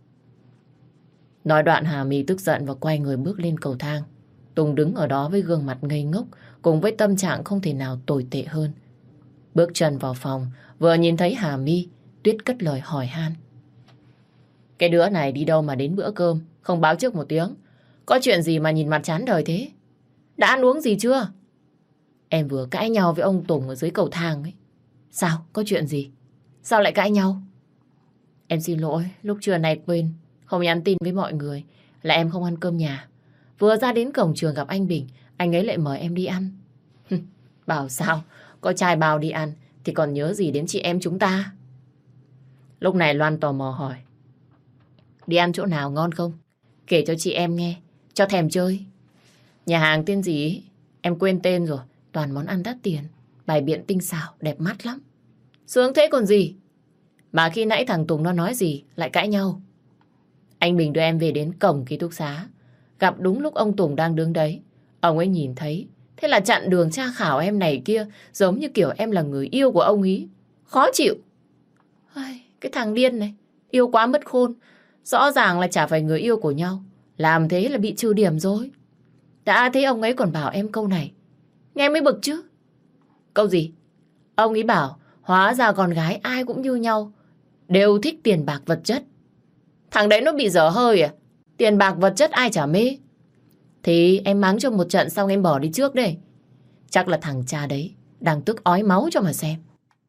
Speaker 1: Nói đoạn Hà My tức giận và quay người bước lên cầu thang. Tùng đứng ở đó với gương mặt ngây ngốc, cùng với tâm trạng không thể nào tồi tệ hơn. Bước chân vào phòng, vừa nhìn thấy Hà My, Tuyết cất lời hỏi han. Cái đứa này đi đâu mà đến bữa cơm không báo trước một tiếng? Có chuyện gì mà nhìn mặt chán đời thế? Đã ăn uống gì chưa? Em vừa cãi nhau với ông Tùng ở dưới cầu thang ấy. Sao? Có chuyện gì? Sao lại cãi nhau? Em xin lỗi, lúc trưa này quên không nhắn tin với mọi người là em không ăn cơm nhà. Vừa ra đến cổng trường gặp anh Bình, anh ấy lại mời em đi ăn. Bảo sao, có trai bao đi ăn thì còn nhớ gì đến chị em chúng ta. Lúc này Loan tò mò hỏi. Đi ăn chỗ nào ngon không? Kể cho chị em nghe, cho thèm chơi. Nhà hàng tên gì ý? Em quên tên rồi, toàn món ăn đắt tiền, bày biện tinh xảo, đẹp mắt lắm. Sướng thế còn gì? Mà khi nãy thằng Tùng nó nói gì, lại cãi nhau. Anh Bình đưa em về đến cổng ký túc xá, gặp đúng lúc ông Tùng đang đứng đấy. Ông ấy nhìn thấy, thế là chặn đường tra khảo em này kia, giống như kiểu em là người yêu của ông ấy. Khó chịu. Cái thằng điên này, yêu quá mất khôn. Rõ ràng là chả phải người yêu của nhau, làm thế là bị trừ điểm rồi. Đã thấy ông ấy còn bảo em câu này, nghe mới bực chứ. Câu gì? Ông ấy bảo hóa ra con gái ai cũng như nhau, đều thích tiền bạc vật chất. Thằng đấy nó bị dở hơi à? Tiền bạc vật chất ai chả mê. Thì em mắng cho một trận xong em bỏ đi trước đây. Chắc là thằng cha đấy đang tức ói máu cho mà xem.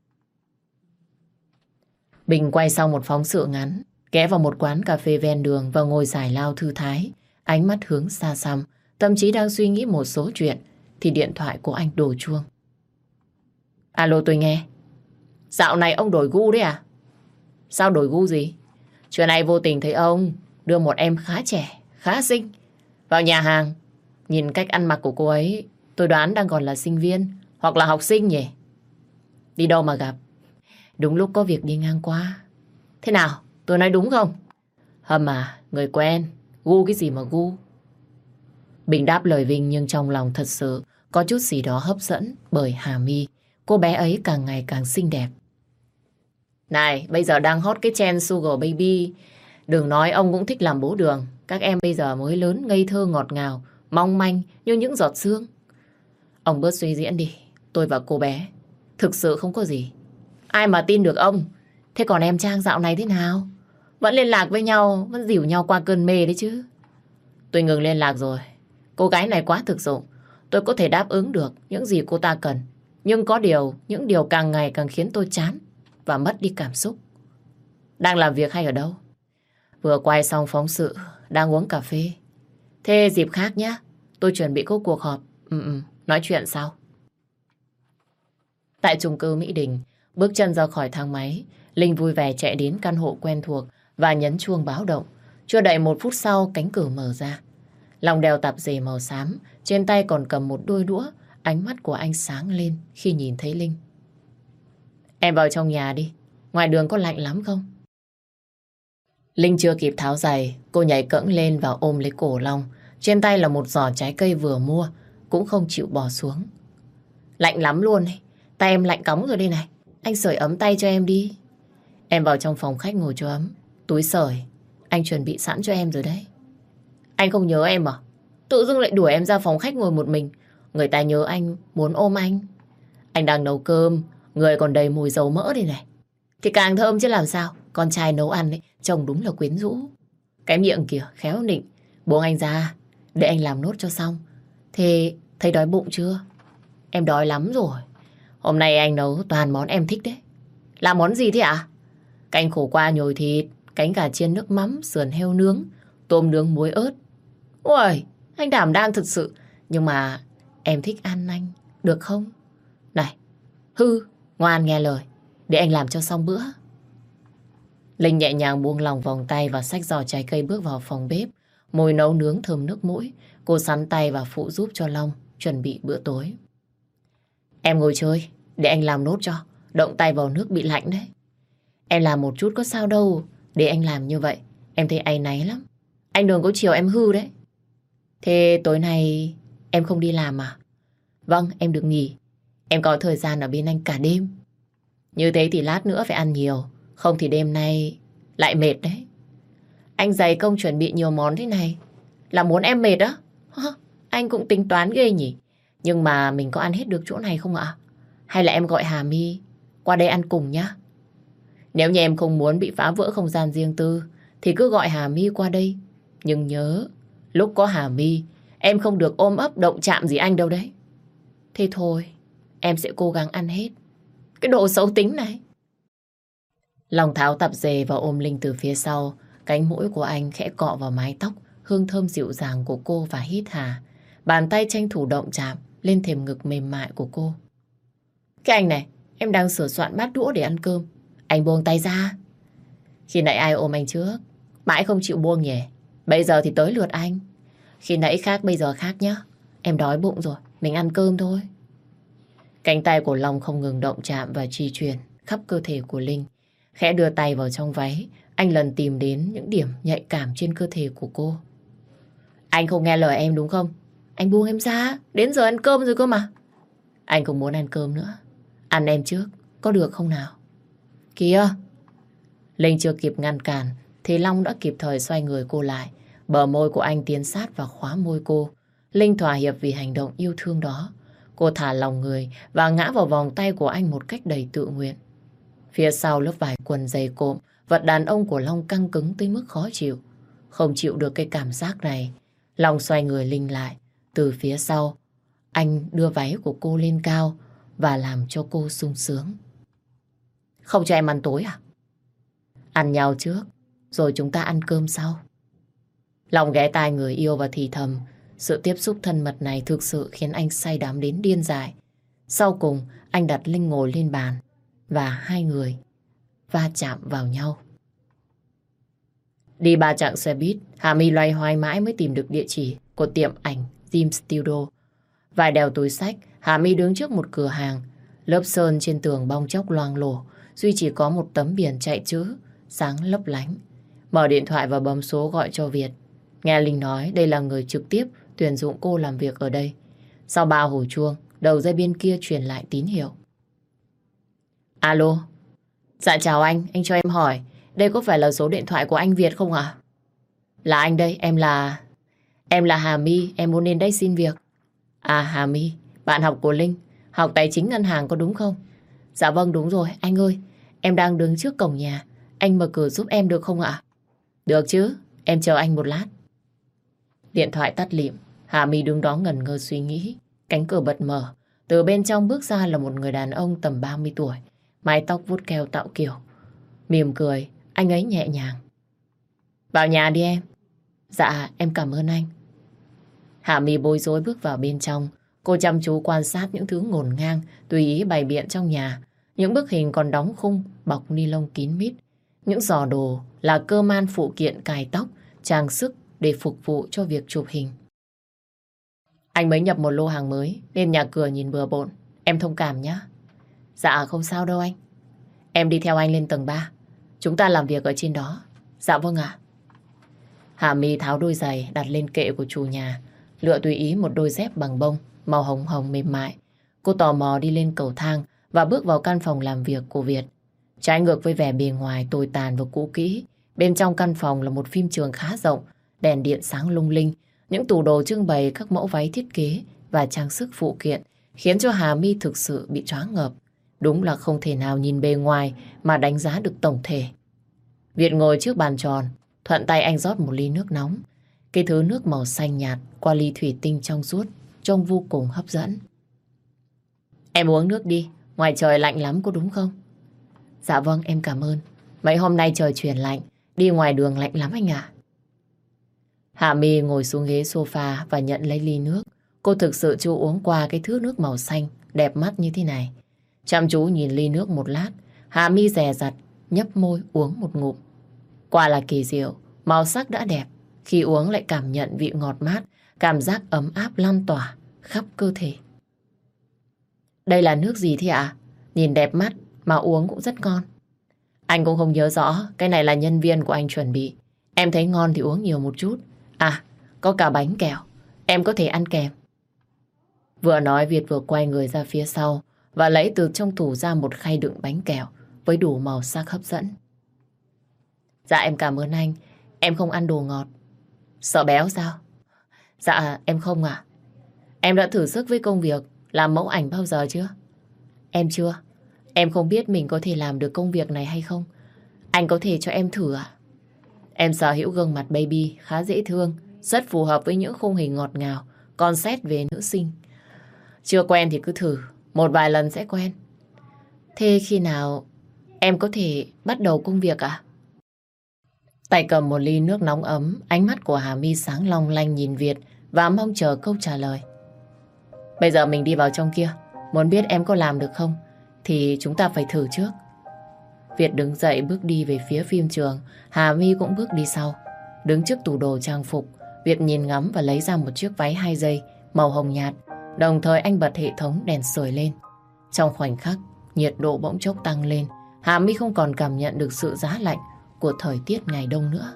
Speaker 1: Bình quay sau một phóng sự ngắn, ghé vào một quán cà phê ven đường và ngồi giải lao thư thái, ánh mắt hướng xa xăm, tâm trí đang suy nghĩ một số chuyện, thì điện thoại của anh đổ chuông. Alo, tôi nghe. Dạo này ông đổi gu đấy à? Sao đổi gu gì? Trưa nay vô tình thấy ông đưa một em khá trẻ, khá xinh vào nhà hàng. Nhìn cách ăn mặc của cô ấy, tôi đoán đang còn là sinh viên hoặc là học sinh nhỉ? Đi đâu mà gặp? Đúng lúc có việc đi ngang qua. Thế nào? Tôi nói đúng không? Hâm à, người quen. Gu cái gì mà gu? Bình đáp lời Vinh nhưng trong lòng thật sự có chút gì đó hấp dẫn bởi Hà My. Cô bé ấy càng ngày càng xinh đẹp. Này, bây giờ đang hot cái trend Sugar Baby. Đừng nói ông cũng thích làm bố đường. Các em bây giờ mới lớn ngây thơ ngọt ngào, mong manh như những giọt sương. Ông bớt suy diễn đi. Tôi và cô bé thực sự không có gì. Ai mà tin được ông. Thế còn em Trang dạo này thế nào? Vẫn liên lạc với nhau, vẫn dìu nhau qua cơn mê đấy chứ. Tôi ngừng liên lạc rồi. Cô gái này quá thực dụng. Tôi có thể đáp ứng được những gì cô ta cần. Nhưng có điều, những điều càng ngày càng khiến tôi chán và mất đi cảm xúc. Đang làm việc hay ở đâu? Vừa quay xong phóng sự, đang uống cà phê. Thế dịp khác nhé. Tôi chuẩn bị có cuộc họp. Nói chuyện sau. Tại chung cư Mỹ Đình, bước chân ra khỏi thang máy, Linh vui vẻ chạy đến căn hộ quen thuộc và nhấn chuông báo động. Chưa đầy 1 phút sau, cánh cửa mở ra. Lòng đeo tạp dề màu xám, trên tay còn cầm một đôi đũa. Ánh mắt của anh sáng lên khi nhìn thấy Linh. Em vào trong nhà đi, ngoài đường có lạnh lắm không? Linh chưa kịp tháo giày, cô nhảy cẫng lên và ôm lấy cổ Long. Trên tay là một giỏ trái cây vừa mua, cũng không chịu bỏ xuống. Lạnh lắm luôn ấy. Tay em lạnh cóng rồi đây này. Anh sưởi ấm tay cho em đi. Em vào trong phòng khách ngồi cho ấm. Túi sưởi anh chuẩn bị sẵn cho em rồi đấy. Anh không nhớ em à? Tự dưng lại đuổi em ra phòng khách ngồi một mình. Người ta nhớ anh, muốn ôm anh. Anh đang nấu cơm, người còn đầy mùi dầu mỡ đây này. Thì càng thơm chứ làm sao. Con trai nấu ăn ấy, trông đúng là quyến rũ. Cái miệng kìa, khéo nịnh. Buông anh ra, để anh làm nốt cho xong. Thế thấy đói bụng chưa? Em đói lắm rồi. Hôm nay anh nấu toàn món em thích đấy. Làm món gì thế ạ? Canh khổ qua nhồi thịt, cánh gà chiên nước mắm, sườn heo nướng, tôm nướng muối ớt. Ôi, anh đảm đang thực sự. Nhưng mà em thích ăn anh, được không? Này, ngoan nghe lời, để anh làm cho xong bữa. Linh nhẹ nhàng buông lỏng vòng tay và xách giỏ trái cây bước vào phòng bếp. Mùi nấu nướng thơm nước mũi. Cô sắn tay và phụ giúp cho Long chuẩn bị bữa tối. Em ngồi chơi, để anh làm nốt cho. Động tay vào nước bị lạnh đấy. Em làm một chút có sao đâu. Để anh làm như vậy, em thấy áy náy lắm. Anh đừng có chiều em hư đấy. Thế tối nay em không đi làm à? Vâng, em được nghỉ. Em có thời gian ở bên anh cả đêm. Như thế thì lát nữa phải ăn nhiều. Không thì đêm nay lại mệt đấy. Anh dày công chuẩn bị nhiều món thế này là muốn em mệt á? Anh cũng tính toán ghê nhỉ. Nhưng mà mình có ăn hết được chỗ này không ạ? Hay là em gọi Hà My qua đây ăn cùng nhá? Nếu như em không muốn bị phá vỡ không gian riêng tư thì cứ gọi Hà My qua đây. Nhưng nhớ, lúc có Hà My em không được ôm ấp động chạm gì anh đâu đấy. Thế thôi, em sẽ cố gắng ăn hết. Cái đồ xấu tính này. Long tháo tạp dề và ôm Linh từ phía sau. Cánh mũi của anh khẽ cọ vào mái tóc hương thơm dịu dàng của cô và hít hà. Bàn tay tranh thủ động chạm lên thềm ngực mềm mại của cô. Cái anh này, em đang sửa soạn bát đũa để ăn cơm. Anh buông tay ra. Khi nãy ai ôm anh trước? Mãi không chịu buông nhỉ? Bây giờ thì tới lượt anh. Khi nãy khác bây giờ khác nhá. Em đói bụng rồi, mình ăn cơm thôi. Cánh tay của Long không ngừng động chạm và di chuyển khắp cơ thể của Linh. Khẽ đưa tay vào trong váy, anh lần tìm đến những điểm nhạy cảm trên cơ thể của cô. Anh không nghe lời em đúng không? Anh buông em ra, đến giờ ăn cơm rồi cơ mà. Anh không muốn ăn cơm nữa. Ăn em trước, có được không nào? Kìa! Linh chưa kịp ngăn cản, thì Long đã kịp thời xoay người cô lại. Bờ môi của anh tiến sát và khóa môi cô. Linh thỏa hiệp vì hành động yêu thương đó. Cô thả lòng người và ngã vào vòng tay của anh một cách đầy tự nguyện. Phía sau lớp vải quần dày cộm, vật đàn ông của Long căng cứng tới mức khó chịu. Không chịu được cái cảm giác này, Long xoay người Linh lại. Từ phía sau, anh đưa váy của cô lên cao và làm cho cô sung sướng. Không cho em ăn tối à? Ăn nhau trước, rồi chúng ta ăn cơm sau. Long ghé tai người yêu và thì thầm. Sự tiếp xúc thân mật này thực sự khiến anh say đắm đến điên dại. Sau cùng, anh đặt Linh ngồi lên bàn và hai người va chạm vào nhau. Đi 3 chặng xe buýt, Hà My loay hoay mãi mới tìm được địa chỉ của tiệm ảnh Dream Studio. Vài đeo túi xách, Hà My đứng trước một cửa hàng. Lớp sơn trên tường bong chóc loang lổ, duy chỉ có một tấm biển chạy chữ sáng lấp lánh. Mở điện thoại và bấm số gọi cho Việt. Nghe Linh nói đây là người trực tiếp tuyển dụng cô làm việc ở đây. Sau 3 hồi chuông, đầu dây bên kia truyền lại tín hiệu. Alo. Dạ chào anh cho em hỏi, đây có phải là số điện thoại của anh Việt không ạ? Là anh đây, em là Hà My, em muốn đến đây xin việc. À Hà My, bạn học của Linh, học tài chính ngân hàng có đúng không? Dạ vâng đúng rồi, anh ơi, em đang đứng trước cổng nhà, anh mở cửa giúp em được không ạ? Được chứ, em chờ anh một lát. Điện thoại tắt lịm, Hà My đứng đó ngẩn ngơ suy nghĩ. Cánh cửa bật mở, từ bên trong bước ra là một người đàn ông tầm 30 tuổi, mái tóc vuốt keo tạo kiểu. Mỉm cười, anh ấy nhẹ nhàng. Vào nhà đi em. Dạ, em cảm ơn anh. Hà My bối rối bước vào bên trong. Cô chăm chú quan sát những thứ ngổn ngang, tùy ý bày biện trong nhà. Những bức hình còn đóng khung, bọc ni lông kín mít. Những giỏ đồ là cơ man phụ kiện cài tóc, trang sức để phục vụ cho việc chụp hình. Anh mới nhập một lô hàng mới nên nhà cửa nhìn bừa bộn. Em thông cảm nhé. Dạ không sao đâu anh. Em đi theo anh lên tầng 3. Chúng ta làm việc ở trên đó. Dạ vâng ạ. Hà My tháo đôi giày đặt lên kệ của chủ nhà, lựa tùy ý một đôi dép bằng bông, màu hồng hồng mềm mại. Cô tò mò đi lên cầu thang và bước vào căn phòng làm việc của Việt. Trái ngược với vẻ bề ngoài tồi tàn và cũ kỹ, bên trong căn phòng là một phim trường khá rộng, đèn điện sáng lung linh, những tủ đồ trưng bày các mẫu váy thiết kế và trang sức phụ kiện khiến cho Hà My thực sự bị choáng ngợp. Đúng là không thể nào nhìn bề ngoài mà đánh giá được tổng thể. Việt ngồi trước bàn tròn, thuận tay anh rót một ly nước nóng. Cái thứ nước màu xanh nhạt qua ly thủy tinh trong suốt, trông vô cùng hấp dẫn. Em uống nước đi, ngoài trời lạnh lắm có đúng không? Dạ vâng, em cảm ơn. Mấy hôm nay trời chuyển lạnh, đi ngoài đường lạnh lắm anh ạ. Hạ My ngồi xuống ghế sofa và nhận lấy ly nước. Cô thực sự chưa uống qua cái thứ nước màu xanh, đẹp mắt như thế này. Chăm chú nhìn ly nước một lát, Hạ My dè dặt, nhấp môi uống một ngụm. Quả là kỳ diệu, màu sắc đã đẹp. Khi uống lại cảm nhận vị ngọt mát, cảm giác ấm áp lan tỏa khắp cơ thể. Đây là nước gì thế ạ? Nhìn đẹp mắt mà uống cũng rất ngon. Anh cũng không nhớ rõ, cái này là nhân viên của anh chuẩn bị. Em thấy ngon thì uống nhiều một chút. À, có cả bánh kẹo, em có thể ăn kèm. Vừa nói Việt vừa quay người ra phía sau và lấy từ trong tủ ra một khay đựng bánh kẹo với đủ màu sắc hấp dẫn. Dạ em cảm ơn anh, em không ăn đồ ngọt. Sợ béo sao? Dạ em không ạ. Em đã thử sức với công việc làm mẫu ảnh bao giờ chưa? Em chưa. Em không biết mình có thể làm được công việc này hay không. Anh có thể cho em thử ạ? Em sở hữu gương mặt baby khá dễ thương, rất phù hợp với những khung hình ngọt ngào, còn xét về nữ sinh. Chưa quen thì cứ thử, một vài lần sẽ quen. Thế khi nào em có thể bắt đầu công việc ạ? Tay cầm một ly nước nóng ấm, ánh mắt của Hà My sáng long lanh nhìn Việt và mong chờ câu trả lời. Bây giờ mình đi vào trong kia, muốn biết em có làm được không thì chúng ta phải thử trước. Việt đứng dậy bước đi về phía phim trường, Hà My cũng bước đi sau. Đứng trước tủ đồ trang phục, Việt nhìn ngắm và lấy ra một chiếc váy 2 dây màu hồng nhạt. Đồng thời anh bật hệ thống đèn sưởi lên. Trong khoảnh khắc, nhiệt độ bỗng chốc tăng lên. Hà My không còn cảm nhận được sự giá lạnh của thời tiết ngày đông nữa.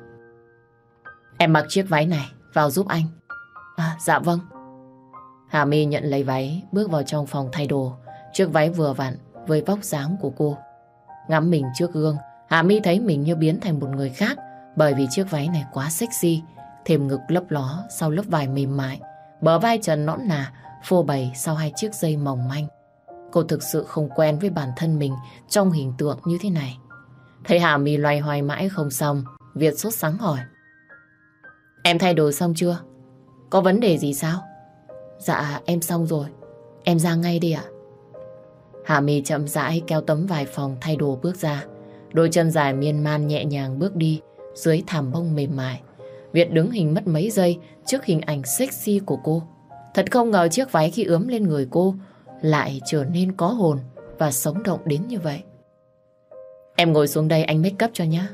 Speaker 1: Em mặc chiếc váy này vào giúp anh. À, dạ vâng. Hà My nhận lấy váy, bước vào trong phòng thay đồ. Chiếc váy vừa vặn với vóc dáng của cô. Ngắm mình trước gương, Hà My thấy mình như biến thành một người khác bởi vì chiếc váy này quá sexy, thêm ngực lấp ló sau lớp vải mềm mại, bờ vai trần nõn nà phô bày sau 2 chiếc dây mỏng manh. Cô thực sự không quen với bản thân mình trong hình tượng như thế này. Thấy Hà My loay hoay mãi không xong, Việt sốt sắng hỏi. Em thay đồ xong chưa? Có vấn đề gì sao? Dạ em xong rồi, em ra ngay đi ạ. Hà My chậm rãi kéo tấm vải phòng thay đồ bước ra. Đôi chân dài miên man nhẹ nhàng bước đi dưới thảm bông mềm mại. Việt đứng hình mất mấy giây trước hình ảnh sexy của cô. Thật không ngờ chiếc váy khi ướm lên người cô lại trở nên có hồn và sống động đến như vậy. Em ngồi xuống đây anh make up cho nhá.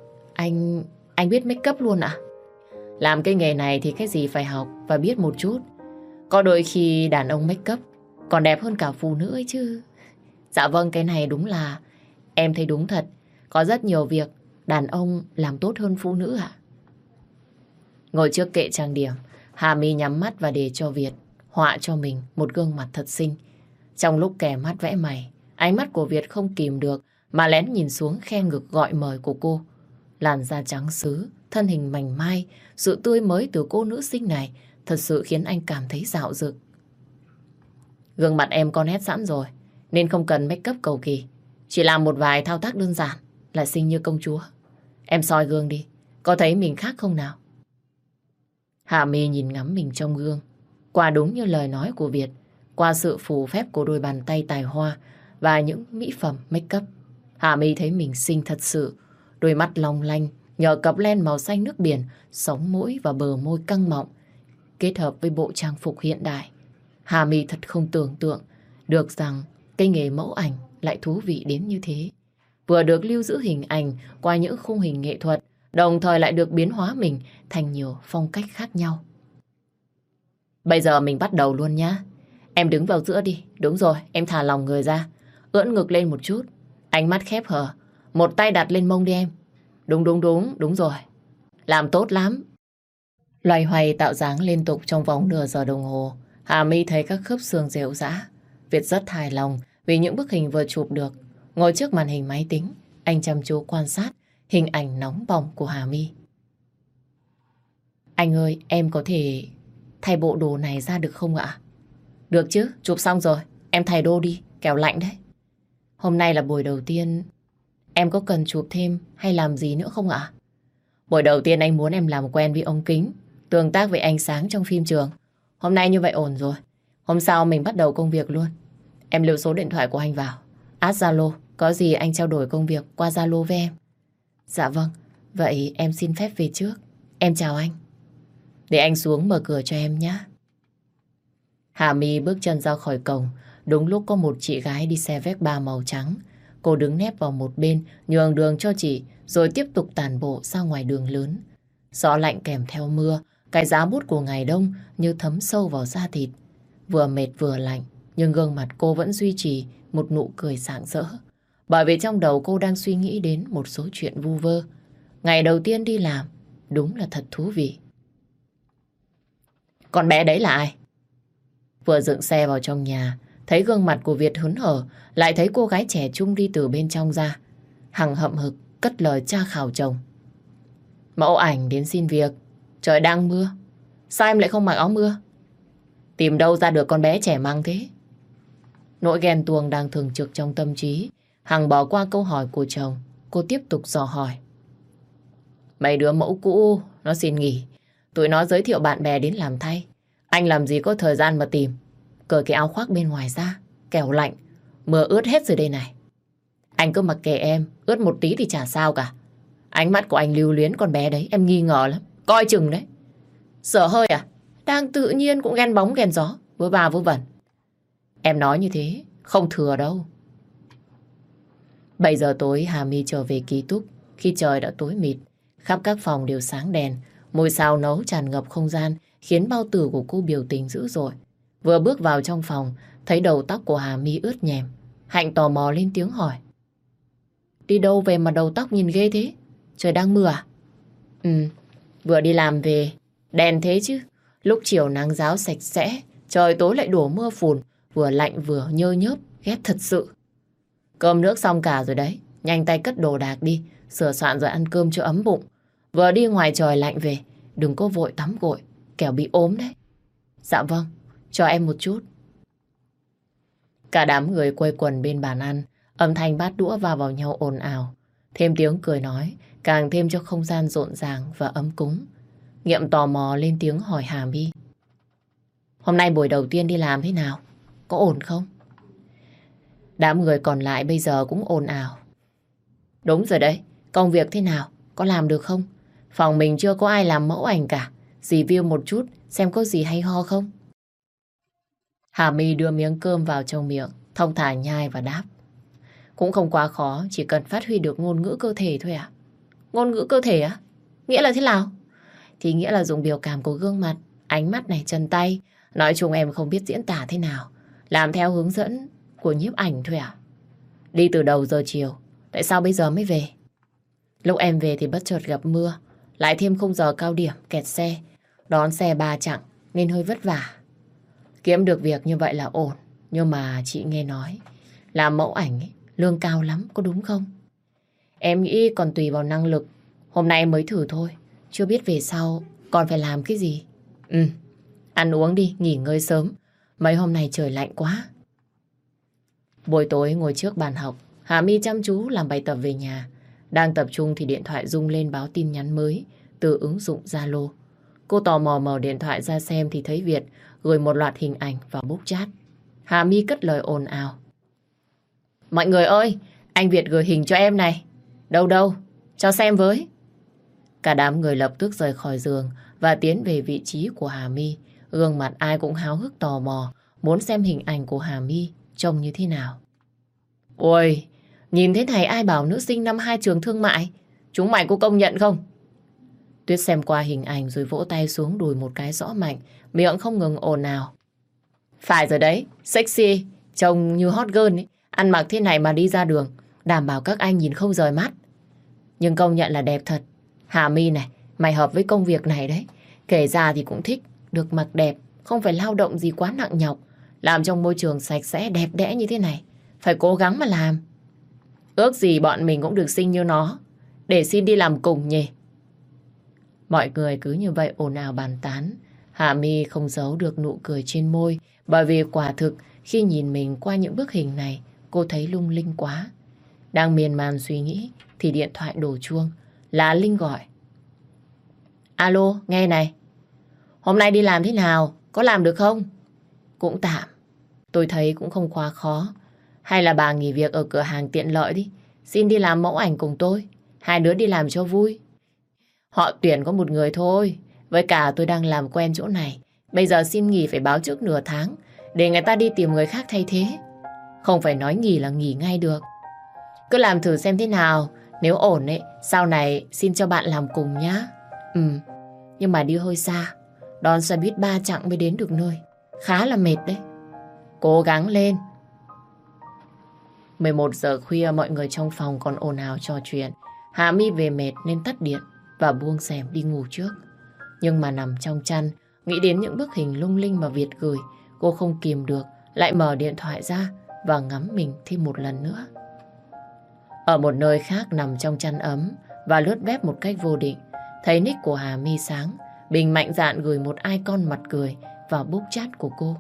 Speaker 1: Anh biết make up luôn ạ? Làm cái nghề này thì cái gì phải học và biết một chút. Có đôi khi đàn ông make up còn đẹp hơn cả phụ nữ ấy chứ. Dạ vâng, cái này đúng là em thấy đúng thật. Có rất nhiều việc đàn ông làm tốt hơn phụ nữ ạ. Ngồi trước kệ trang điểm, Hà My nhắm mắt và để cho Việt họa cho mình một gương mặt thật xinh. Trong lúc kẻ mắt vẽ mày, ánh mắt của Việt không kìm được mà lén nhìn xuống khe ngực gọi mời của cô. Làn da trắng sứ, thân hình mảnh mai, sự tươi mới từ cô nữ sinh này thật sự khiến anh cảm thấy dạo dực. Gương mặt em con nét sẵn rồi, nên không cần make up cầu kỳ. Chỉ làm một vài thao tác đơn giản là xinh như công chúa. Em soi gương đi, có thấy mình khác không nào? Hà My nhìn ngắm mình trong gương. Quả đúng như lời nói của Việt, qua sự phù phép của đôi bàn tay tài hoa và những mỹ phẩm make up, Hà My thấy mình xinh thật sự. Đôi mắt long lanh, nhờ cặp len màu xanh nước biển, sống mũi và bờ môi căng mọng, kết hợp với bộ trang phục hiện đại. Hà My thật không tưởng tượng được rằng cái nghề mẫu ảnh lại thú vị đến như thế. Vừa được lưu giữ hình ảnh qua những khung hình nghệ thuật, đồng thời lại được biến hóa mình thành nhiều phong cách khác nhau. Bây giờ mình bắt đầu luôn nhá. Em đứng vào giữa đi. Đúng rồi, em thả lỏng người ra, ưỡn ngực lên một chút, ánh mắt khép hờ, một tay đặt lên mông đi em. Đúng rồi. Làm tốt lắm. Loay hoay tạo dáng liên tục trong vòng nửa giờ đồng hồ. Hà My thấy các khớp xương rệu rã. Việt rất hài lòng vì những bức hình vừa chụp được. Ngồi trước màn hình máy tính, anh chăm chú quan sát hình ảnh nóng bỏng của Hà My. Anh ơi, em có thể thay bộ đồ này ra được không ạ? Được chứ, chụp xong rồi, em thay đồ đi, kẻo lạnh đấy. Hôm nay là buổi đầu tiên, em có cần chụp thêm hay làm gì nữa không ạ? Buổi đầu tiên anh muốn em làm quen với ống kính, tương tác với ánh sáng trong phim trường. Hôm nay như vậy ổn rồi. Hôm sau mình bắt đầu công việc luôn. Em lưu số điện thoại của anh vào. Add Zalo, có gì anh trao đổi công việc qua Zalo với em. Dạ vâng, vậy em xin phép về trước. Em chào anh. Để anh xuống mở cửa cho em nhé. Hà My bước chân ra khỏi cổng. Đúng lúc có một chị gái đi xe Vespa màu trắng. Cô đứng nép vào một bên, nhường đường cho chị, rồi tiếp tục tản bộ ra ngoài đường lớn. Gió lạnh kèm theo mưa, cái giá bút của ngày đông như thấm sâu vào da thịt. Vừa mệt vừa lạnh, nhưng gương mặt cô vẫn duy trì một nụ cười rạng rỡ. Bởi vì trong đầu cô đang suy nghĩ đến một số chuyện vu vơ. Ngày đầu tiên đi làm, đúng là thật thú vị. Con bé đấy là ai? Vừa dựng xe vào trong nhà, thấy gương mặt của Việt hớn hở, lại thấy cô gái trẻ trung đi từ bên trong ra. Hằng hậm hực cất lời tra khảo chồng. Mẫu ảnh đến xin việc. Trời đang mưa, sao em lại không mặc áo mưa? Tìm đâu ra được con bé trẻ măng thế? Nỗi ghen tuông đang thường trực trong tâm trí. Hằng bỏ qua câu hỏi của chồng. Cô tiếp tục dò hỏi. Mấy đứa mẫu cũ nó xin nghỉ, tụi nó giới thiệu bạn bè đến làm thay. Anh làm gì có thời gian mà tìm. Cởi cái áo khoác bên ngoài ra, kẻo lạnh, mưa ướt hết rồi đây này. Anh cứ mặc kệ em, ướt một tí thì chả sao cả. Ánh mắt của anh lưu luyến con bé đấy, em nghi ngờ lắm. Coi chừng đấy. Sợ hơi à? Đang tự nhiên cũng ghen bóng ghen gió, vớ va vớ vẩn. Em nói như thế, không thừa đâu. 7 giờ tối Hà My trở về ký túc. Khi trời đã tối mịt, khắp các phòng đều sáng đèn. Mùi xào nấu tràn ngập không gian, khiến bao tử của cô biểu tình dữ dội. Vừa bước vào trong phòng, thấy đầu tóc của Hà My ướt nhèm. Hạnh tò mò lên tiếng hỏi. Đi đâu về mà đầu tóc nhìn ghê thế? Trời đang mưa à? Vừa đi làm về. Đèn thế chứ. Lúc chiều nắng ráo sạch sẽ, trời tối lại đổ mưa phùn, vừa lạnh vừa nhơ nhớp, ghét thật sự. Cơm nước xong cả rồi đấy, nhanh tay cất đồ đạc đi, sửa soạn rồi ăn cơm cho ấm bụng. Vừa đi ngoài trời lạnh về, đừng có vội tắm gội, kẻo bị ốm đấy. Dạ vâng, cho em một chút. Cả đám người quây quần bên bàn ăn, âm thanh bát đũa va vào nhau ồn ào. Thêm tiếng cười nói, càng thêm cho không gian rộn ràng và ấm cúng. Nghiệm tò mò lên tiếng hỏi Hà My. Hôm nay buổi đầu tiên đi làm thế nào? Có ổn không? Đám người còn lại bây giờ cũng ồn ào. Đúng rồi đấy, công việc thế nào? Có làm được không? Phòng mình chưa có ai làm mẫu ảnh cả. Review một chút, xem có gì hay ho không? Hà My đưa miếng cơm vào trong miệng, thong thả nhai và đáp. Cũng không quá khó, chỉ cần phát huy được ngôn ngữ cơ thể thôi ạ. Ngôn ngữ cơ thể á? Nghĩa là thế nào? Thì nghĩa là dùng biểu cảm của gương mặt, ánh mắt này, chân tay. Nói chung em không biết diễn tả thế nào. Làm theo hướng dẫn của nhiếp ảnh thôi à? Đi từ đầu giờ chiều, tại sao bây giờ mới về? Lúc em về thì bất chợt gặp mưa, lại thêm khung giờ cao điểm, kẹt xe. Đón xe 3 chặng nên hơi vất vả. Kiếm được việc như vậy là ổn. Nhưng mà chị nghe nói làm mẫu ảnh ấy, lương cao lắm, có đúng không? Em nghĩ còn tùy vào năng lực. Hôm nay em mới thử thôi, chưa biết về sau còn phải làm cái gì. Ăn uống đi, nghỉ ngơi sớm. Mấy hôm nay trời lạnh quá. Buổi tối ngồi trước bàn học, Hà My chăm chú làm bài tập về nhà. Đang tập trung thì điện thoại rung lên báo tin nhắn mới từ ứng dụng Zalo. Cô tò mò mở điện thoại ra xem thì thấy Việt gửi một loạt hình ảnh vào group chat. Hà My cất lời ồn ào. Mọi người ơi, anh Việt gửi hình cho em này. Đâu đâu, cho xem với. Cả đám người lập tức rời khỏi giường và tiến về vị trí của Hà My. Gương mặt ai cũng háo hức tò mò, muốn xem hình ảnh của Hà My trông như thế nào. Ôi, nhìn thế này ai bảo nữ sinh năm 2 trường thương mại. Chúng mày có công nhận không? Tuyết xem qua hình ảnh rồi vỗ tay xuống đùi một cái rõ mạnh, miệng không ngừng ồn ào. Phải rồi đấy, sexy, trông như hot girl ấy. Ăn mặc thế này mà đi ra đường, đảm bảo các anh nhìn không rời mắt. Nhưng công nhận là đẹp thật. Hà My này, mày hợp với công việc này đấy. Kể ra thì cũng thích được mặc đẹp, không phải lao động gì quá nặng nhọc. Làm trong môi trường sạch sẽ đẹp đẽ như thế này, phải cố gắng mà làm. Ước gì bọn mình cũng được xinh như nó, để xin đi làm cùng nhỉ. Mọi người cứ như vậy ồn ào bàn tán. Hạ My không giấu được nụ cười trên môi, bởi vì quả thực khi nhìn mình qua những bức hình này, cô thấy lung linh quá. Đang miên man suy nghĩ thì điện thoại đổ chuông, là Linh gọi. Alo, nghe này. Hôm nay đi làm thế nào? Có làm được không? Cũng tạm. Tôi thấy cũng không quá khó. Hay là bà nghỉ việc ở cửa hàng tiện lợi đi, xin đi làm mẫu ảnh cùng tôi. Hai đứa đi làm cho vui. Họ tuyển có một người thôi. Với cả tôi đang làm quen chỗ này. Bây giờ xin nghỉ phải báo trước nửa tháng, để người ta đi tìm người khác thay thế. Không phải nói nghỉ là nghỉ ngay được. Cứ làm thử xem thế nào. Nếu ổn ấy, sau này xin cho bạn làm cùng nhá. Nhưng mà đi hơi xa, đón xe buýt 3 chặng mới đến được nơi. Khá là mệt đấy. Cố gắng lên. 11 giờ khuya mọi người trong phòng còn ồn ào trò chuyện. Hạ My về mệt nên tắt điện và buông rèm đi ngủ trước. Nhưng mà nằm trong chăn, nghĩ đến những bức hình lung linh mà Việt gửi, cô không kìm được, lại mở điện thoại ra và ngắm mình thêm một lần nữa. Ở một nơi khác nằm trong chăn ấm và lướt web một cách vô định, thấy nick của Hà My sáng, Bình mạnh dạn gửi một icon mặt cười vào book chat của cô.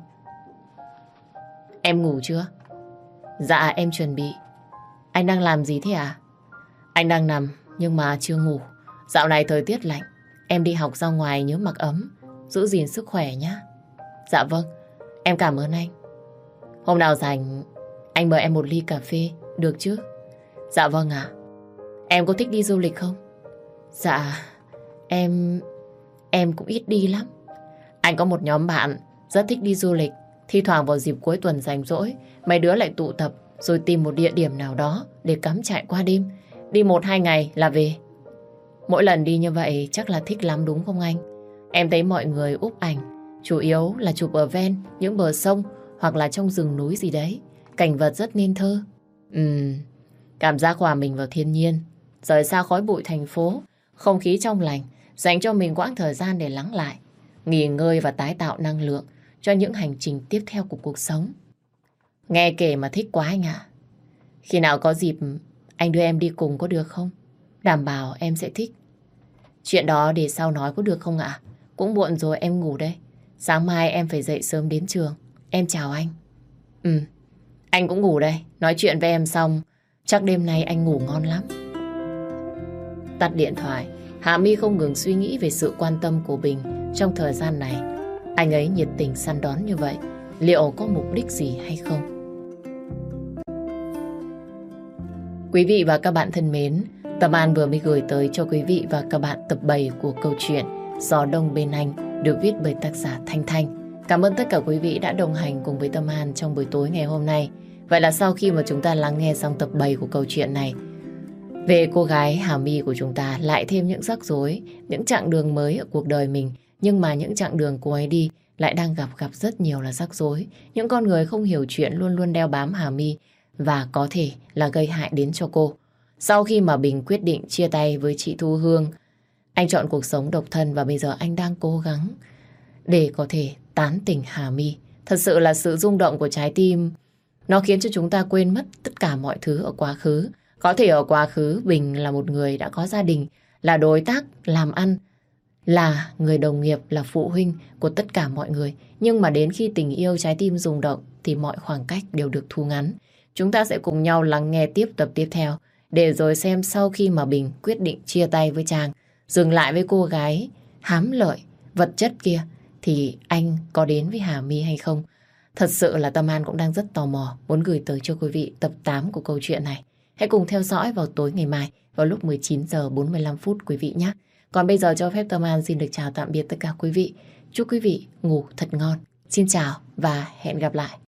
Speaker 1: Em ngủ chưa? Dạ em chuẩn bị. Anh đang làm gì thế à? Anh đang nằm nhưng mà chưa ngủ. Dạo này thời tiết lạnh, em đi học ra ngoài nhớ mặc ấm, giữ gìn sức khỏe nhé. Dạ vâng, em cảm ơn anh. Hôm nào rảnh anh mời em một ly cà phê, được chứ? Dạ vâng ạ. Em có thích đi du lịch không? Dạ, em cũng ít đi lắm. Anh có một nhóm bạn rất thích đi du lịch. Thi thoảng vào dịp cuối tuần rảnh rỗi, mấy đứa lại tụ tập rồi tìm một địa điểm nào đó để cắm trại qua đêm. Đi 1-2 ngày là về. Mỗi lần đi như vậy chắc là thích lắm đúng không anh? Em thấy mọi người úp ảnh, chủ yếu là chụp ở ven những bờ sông hoặc là trong rừng núi gì đấy. Cảnh vật rất nên thơ. Cảm giác hòa mình vào thiên nhiên, rời xa khói bụi thành phố, không khí trong lành, dành cho mình quãng thời gian để lắng lại, nghỉ ngơi và tái tạo năng lượng cho những hành trình tiếp theo của cuộc sống. Nghe kể mà thích quá anh ạ. Khi nào có dịp anh đưa em đi cùng có được không? Đảm bảo em sẽ thích. Chuyện đó để sau nói có được không ạ? Cũng muộn rồi em ngủ đây. Sáng mai em phải dậy sớm đến trường. Em chào anh. Anh cũng ngủ đây. Nói chuyện với em xong chắc đêm nay anh ngủ ngon lắm. Tắt điện thoại, Hạ My không ngừng suy nghĩ về sự quan tâm của Bình trong thời gian này. Anh ấy nhiệt tình săn đón như vậy, liệu có mục đích gì hay không? Quý vị và các bạn thân mến, Tâm An vừa mới gửi tới cho quý vị và các bạn tập 7 của câu chuyện Gió Đông Bên Anh được viết bởi tác giả Thanh Thanh. Cảm ơn tất cả quý vị đã đồng hành cùng với Tâm An trong buổi tối ngày hôm nay. Vậy là sau khi mà chúng ta lắng nghe xong tập 7 của câu chuyện này, về cô gái Hà My của chúng ta lại thêm những rắc rối, những chặng đường mới ở cuộc đời mình. Nhưng mà những chặng đường cô ấy đi lại đang gặp rất nhiều là rắc rối. Những con người không hiểu chuyện luôn luôn đeo bám Hà My và có thể là gây hại đến cho cô. Sau khi mà Bình quyết định chia tay với chị Thu Hương, anh chọn cuộc sống độc thân và bây giờ anh đang cố gắng để có thể tán tỉnh Hà My. Thật sự là sự rung động của trái tim, nó khiến cho chúng ta quên mất tất cả mọi thứ ở quá khứ. Có thể ở quá khứ Bình là một người đã có gia đình, là đối tác làm ăn, là người đồng nghiệp, là phụ huynh của tất cả mọi người. Nhưng mà đến khi tình yêu trái tim rung động thì mọi khoảng cách đều được thu ngắn. Chúng ta sẽ cùng nhau lắng nghe tiếp tập tiếp theo để rồi xem sau khi mà Bình quyết định chia tay với chàng, dừng lại với cô gái hám lợi, vật chất kia, thì anh có đến với Hà My hay không? Thật sự là Tâm An cũng đang rất tò mò, muốn gửi tới cho quý vị tập 8 của câu chuyện này. Hãy cùng theo dõi vào tối ngày mai vào lúc 19 giờ 45 phút quý vị nhé. Còn bây giờ cho phép Tâm An xin được chào tạm biệt tất cả quý vị. Chúc quý vị ngủ thật ngon. Xin chào và hẹn gặp lại.